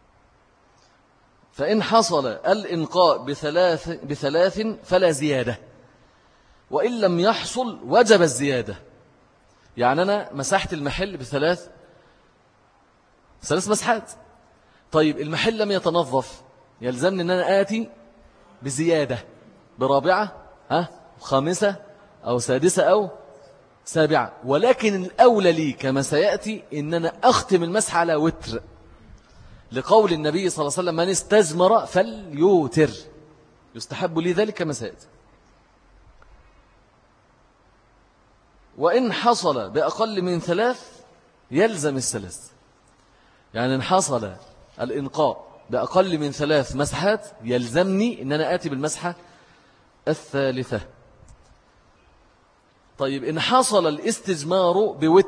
فإن حصل الإنقاء بثلاث فلا زيادة، وإن لم يحصل وجب الزيادة. يعني أنا مسحت المحل بثلاث مسحات، طيب المحل لم يتنظف، يلزمني أن أنا آتي بزيادة، برابعة خامسة أو سادسة أو سابعة. ولكن الأولى لي كما سيأتي إن أنا أختم المسح على وتر، لقول النبي صلى الله عليه وسلم: من استجمر فليوتر، يستحب لي ذلك كما سيأتي. وإن حصل بأقل من ثلاث يلزم الثلاث، يعني إن حصل الإنقاء بأقل من ثلاث مسحات يلزمني أن أنا آتي بالمسحة الثالثة. طيب إن حصل الاستجمار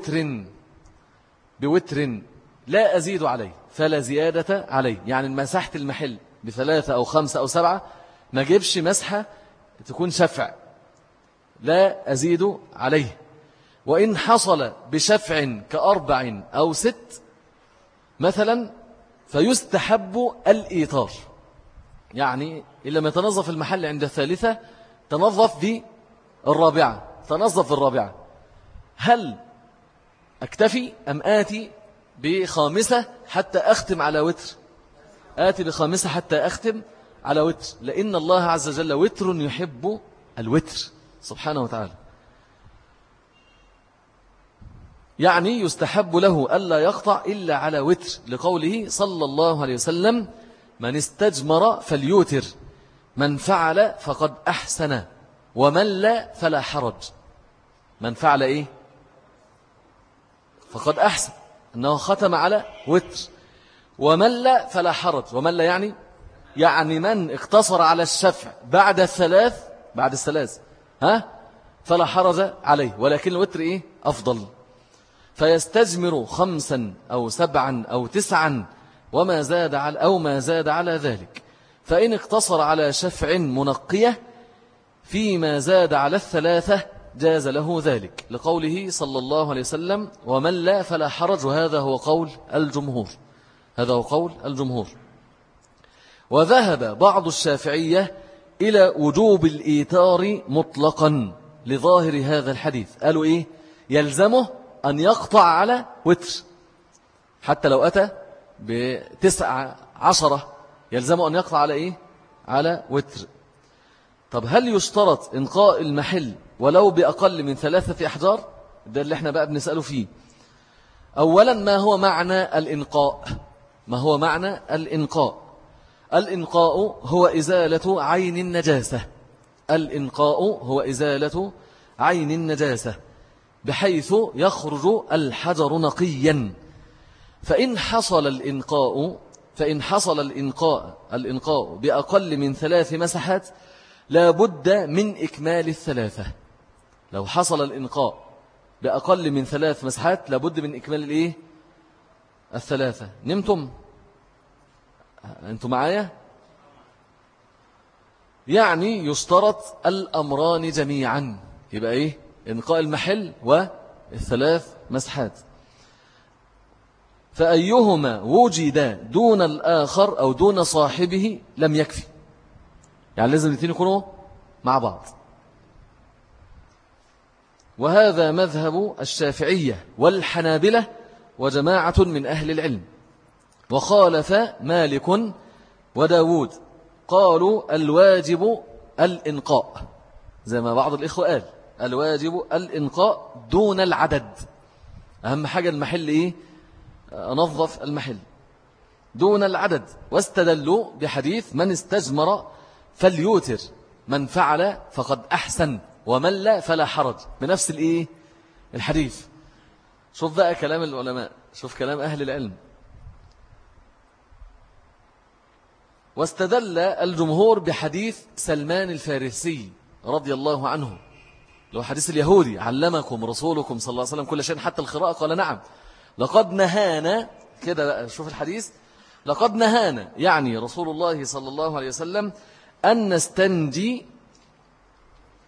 بوتر لا أزيد عليه فلا زيادة عليه، يعني مسحت المحل بثلاثة أو خمسة أو سبعة ما جيبش مسحة تكون شفع، لا أزيد عليه. وإن حصل بشفع كأربع أو ست مثلا فيستحب الإيطار، يعني إن لم يتنظف المحل عند الثالثة تنظف في الرابعة. هل أكتفي أم آتي بخامسة حتى أختم على وتر؟ آتي بخامسة حتى أختم على وتر، لأن الله عز وجل وتر يحب الوتر سبحانه وتعالى. يعني يستحب له ألا يقطع إلا على وتر، لقوله صلى الله عليه وسلم: من استجمر فليوتر، من فعل فقد أحسن، ومن لا فلا حرج. من فعل إيه؟ فقد أحسن، أنه ختم على وتر. ومن لا فلا حرج. ومن لا يعني من اقتصر على الشفع بعد الثلاث فلا حرج عليه، ولكن الوتر إيه؟ أفضل. فيستجمر 5 أو 7 أو 9 وما زاد ما زاد على ذلك. فإن اقتصر على شفع منقية فيما زاد على الثلاثة جاز له ذلك، لقوله صلى الله عليه وسلم: ومن لا فلا حرج. وهذا هو قول الجمهور. وذهب بعض الشافعية إلى وجوب الإيتار مطلقا لظاهر هذا الحديث. قالوا إيه؟ يلزمه أن يقطع على وتر، حتى لو أتى ب19 يلزمه أن يقطع على إيه؟ على وتر. طب هل يشترط إنقاء المحل ولو بأقل من 3 أحجار؟ ده اللي احنا بقى بنسأله فيه. أولا، ما هو معنى الإنقاء؟ الإنقاء هو إزالة عين النجاسة بحيث يخرج الحجر نقيا. فإن حصل الإنقاء بأقل من 3 مسحات لا بد من إكمال الثلاثة. لو حصل الإنقاء بأقل من 3 مسحات لا بد من إكمال الثلاثة. نمتم؟ أنتم معايا؟ يعني يشترط الأمران جميعا، يبقى إيه؟ إنقاء المحل و3 مسحات. فأيهما وجد دون الآخر أو دون صاحبه لم يكفي، يعني لازم الاثنين يكونوا مع بعض. وهذا مذهب الشافعية والحنابلة وجماعة من أهل العلم. وخالف مالك وداود، قالوا الواجب الإنقاء، زي ما بعض الإخوة قال الواجب الإنقاء دون العدد. أهم حاجة المحل إيه؟ أنظف المحل دون العدد. واستدلوا بحديث من استجمر فليوتر، من فعل فقد أحسن، ومن لا فلا حرج، بنفس الحديث. شوف بقى كلام العلماء، شوف كلام أهل العلم. واستدل الجمهور بحديث سلمان الفارسي رضي الله عنه، لو حديث اليهودي: علمكم رسولكم صلى الله عليه وسلم كل شيء حتى القراءة؟ قال نعم. لقد نهانا، كده بقى شوف الحديث، لقد نهانا يعني رسول الله صلى الله عليه وسلم أن نستنجي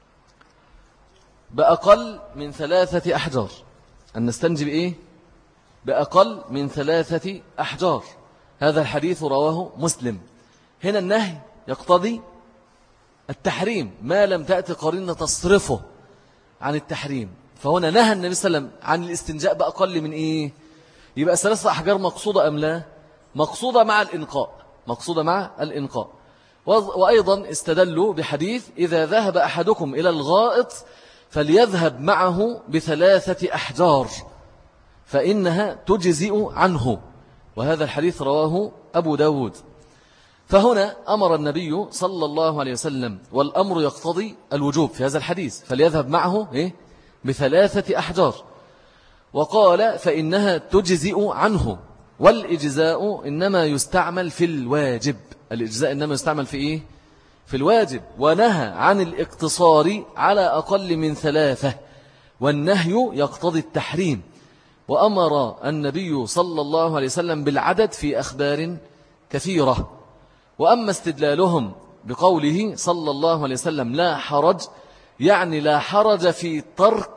بأقل من 3 أحجار. أن نستنجي بإيه؟ بأقل من 3 أحجار. هذا الحديث رواه مسلم. هنا النهي يقتضي التحريم ما لم تأتي قرينة تصرفه عن التحريم. فهنا نهى النبي صلى الله عليه وسلم عن الاستنجاء بأقل من إيه؟ يبقى 3 أحجار مقصودة أم لا؟ مقصودة مع الإنقاء، مقصودة مع الإنقاء. وأيضا استدلوا بحديث إذا ذهب أحدكم إلى الغائط فليذهب معه ب3 أحجار فإنها تجزئ عنه. وهذا الحديث رواه أبو داود. فهنا أمر النبي صلى الله عليه وسلم والأمر يقتضي الوجوب في هذا الحديث، فليذهب معه ب3 أحجار. وقال فإنها تجزئ عنه. والإجزاء إنما يستعمل في الواجب. الإجزاء إنما يستعمل في إيه؟ في الواجب. ونهى عن الاقتصار على أقل من 3، والنهي يقتضي التحريم. وأمر النبي صلى الله عليه وسلم بالعدد في أخبار كثيرة. وأما استدلالهم بقوله صلى الله عليه وسلم لا حرج، يعني لا حرج في ترك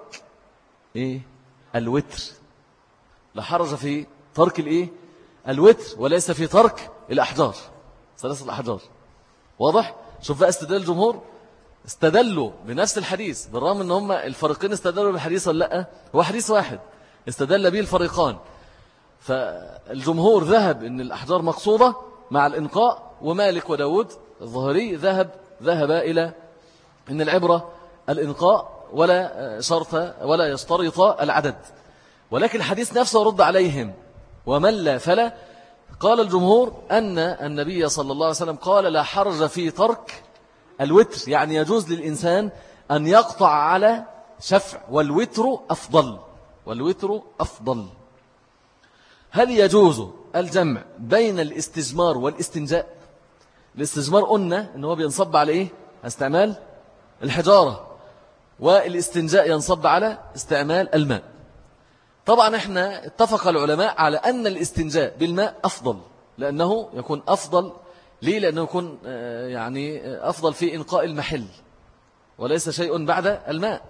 الوتر. لا حرج في ترك الوتر، وليس في ترك الأحجار، 3 الأحجار. واضح؟ شوف بقى استدلال الجمهور، استدلوا بنفس الحديث بالرغم ان هم الفريقين استدلوا بالحديث ولا لا؟ هو حديث واحد استدل به الفريقان. فالجمهور ذهب ان الأحجار مقصودة مع الإنقاء، ومالك وداود الظهري ذهب إلى ان العبرة الإنقاء ولا يشترط العدد. ولكن الحديث نفسه رد عليهم ومن لا فلا. قال الجمهور أن النبي صلى الله عليه وسلم قال لا حرج في ترك الوتر، يعني يجوز للإنسان أن يقطع على شفع، والوتر أفضل. هل يجوز الجمع بين الاستجمار والاستنجاء؟ الاستجمار قلنا أنه بينصب على استعمال الحجارة، والاستنجاء ينصب على استعمال الماء. طبعا احنا اتفق العلماء على أن الاستنجاء بالماء أفضل، لأنه يكون أفضل. ليه؟ لأنه يكون أفضل في إنقاء المحل، وليس شيء بعد الماء.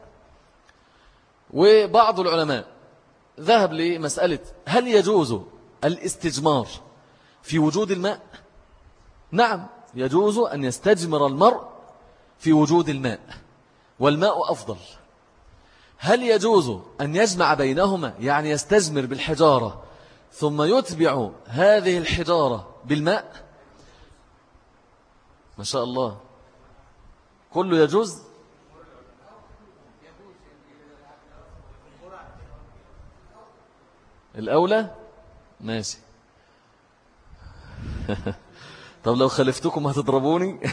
وبعض العلماء ذهب لمسألة هل يجوز الاستجمار في وجود الماء؟ نعم، يجوز أن يستجمر المرء في وجود الماء، والماء أفضل. هل يجوز أن يجمع بينهما، يعني يستجمر بالحجارة ثم يتبع هذه الحجارة بالماء؟ ما شاء الله، كله يجوز. الأولى ماشي. طب لو خلفتكم هتضربوني.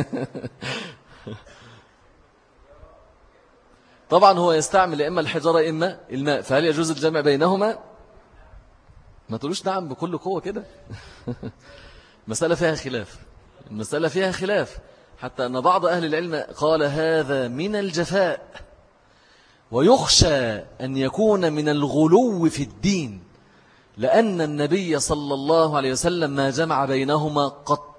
طبعا هو يستعمل إما الحجارة إما الماء، فهل يجوز الجمع بينهما؟ ما تقولوش نعم بكل قوة كده. مسألة فيها خلاف، المسألة فيها خلاف، حتى أن بعض أهل العلم قال هذا من الجفاء، ويخشى أن يكون من الغلو في الدين، لأن النبي صلى الله عليه وسلم ما جمع بينهما قط،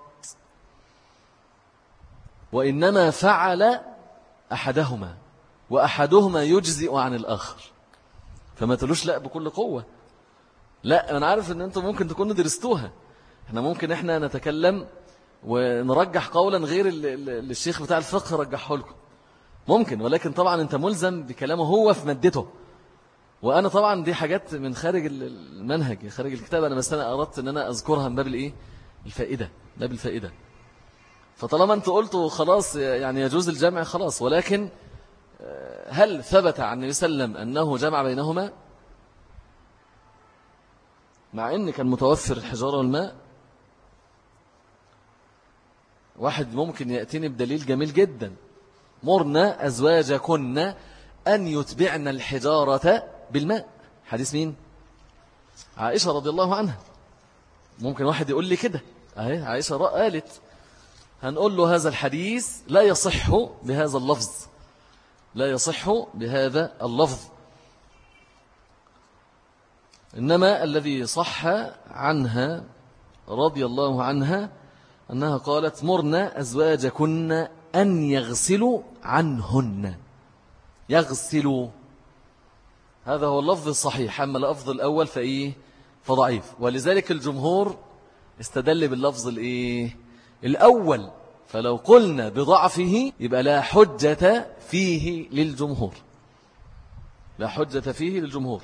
وإنما فعل أحدهما، وأحدهما يجزئ عن الآخر. فما تقولوش لا بكل قوة. لا، أنا عارف أن أنتم ممكن تكونوا درستوها. احنا نتكلم ونرجح قولا غير اللي الشيخ بتاع الفقه رجحه لكم ممكن، ولكن طبعا أنت ملزم بكلامه هو في مادته، وأنا طبعا دي حاجات من خارج المنهج، خارج الكتاب. أنا بس أنا أردت أن أنا أذكرها من باب الفائدة، باب الفائدة. فطالما أنت قلتوا خلاص يعني يجوز الجمع خلاص، ولكن هل ثبت عن النبي صلى الله عليه وسلم أنه جمع بينهما مع أن كان متوفر الحجارة والماء؟ واحد ممكن يأتيني بدليل جميل جدا: مرنا أزواجكن أن يتبعن الحجارة بالماء. حديث مين؟ عائشة رضي الله عنها. ممكن واحد يقول لي كده أهي عائشة قالت، هنقول له هذا الحديث لا يصح بهذا اللفظ، لا يصح بهذا اللفظ. إنما الذي صح عنها رضي الله عنها أنها قالت مرنا أزواجكن أن يغسلوا عنهن. يغسلوا هذا هو اللفظ الصحيح. أما اللفظ الأول فإيه فضعيف. ولذلك الجمهور استدل باللفظ الأول. فلو قلنا بضعفه يبقى لا حجة فيه للجمهور. لا حجة فيه للجمهور.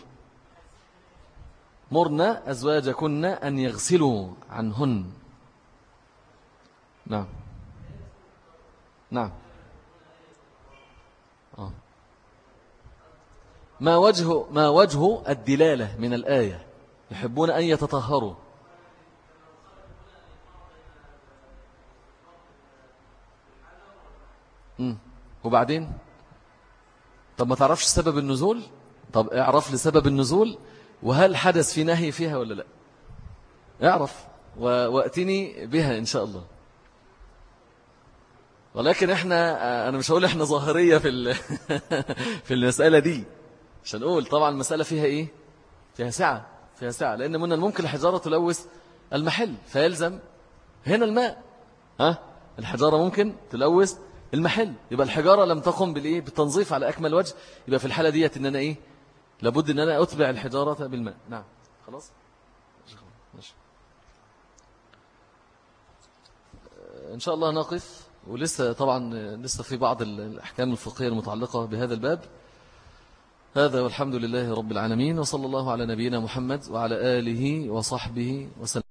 مرنا أزواجكن أن يغسلوا عنهن. نعم نعم. ما وجه الدلالة من الآية؟ يحبون أن يتطهروا. وبعدين طب ما تعرفش سبب النزول؟ طب اعرف لسبب النزول، وهل حدث في نهي فيها ولا لا؟ اعرف واتني بها إن شاء الله. ولكن أنا مش هقول إحنا ظاهرية في المسألة دي، مش هنقول. طبعا المسألة فيها فيها سعة، لأن من الممكن الحجارة تلوث المحل فيلزم هنا الماء. الحجارة ممكن تلوث المحل، يبقى الحجارة لم تقم بالتنظيف على أكمل وجه. يبقى في الحالة ديت إن أنا لابد إن أنا أتبع الحجارة بالماء. نعم خلاص ماشي. إن شاء الله نقف، ولسه طبعا لسه في بعض الأحكام الفقهية المتعلقة بهذا الباب. هذا والحمد لله رب العالمين، وصلى الله على نبينا محمد وعلى آله وصحبه وسلم.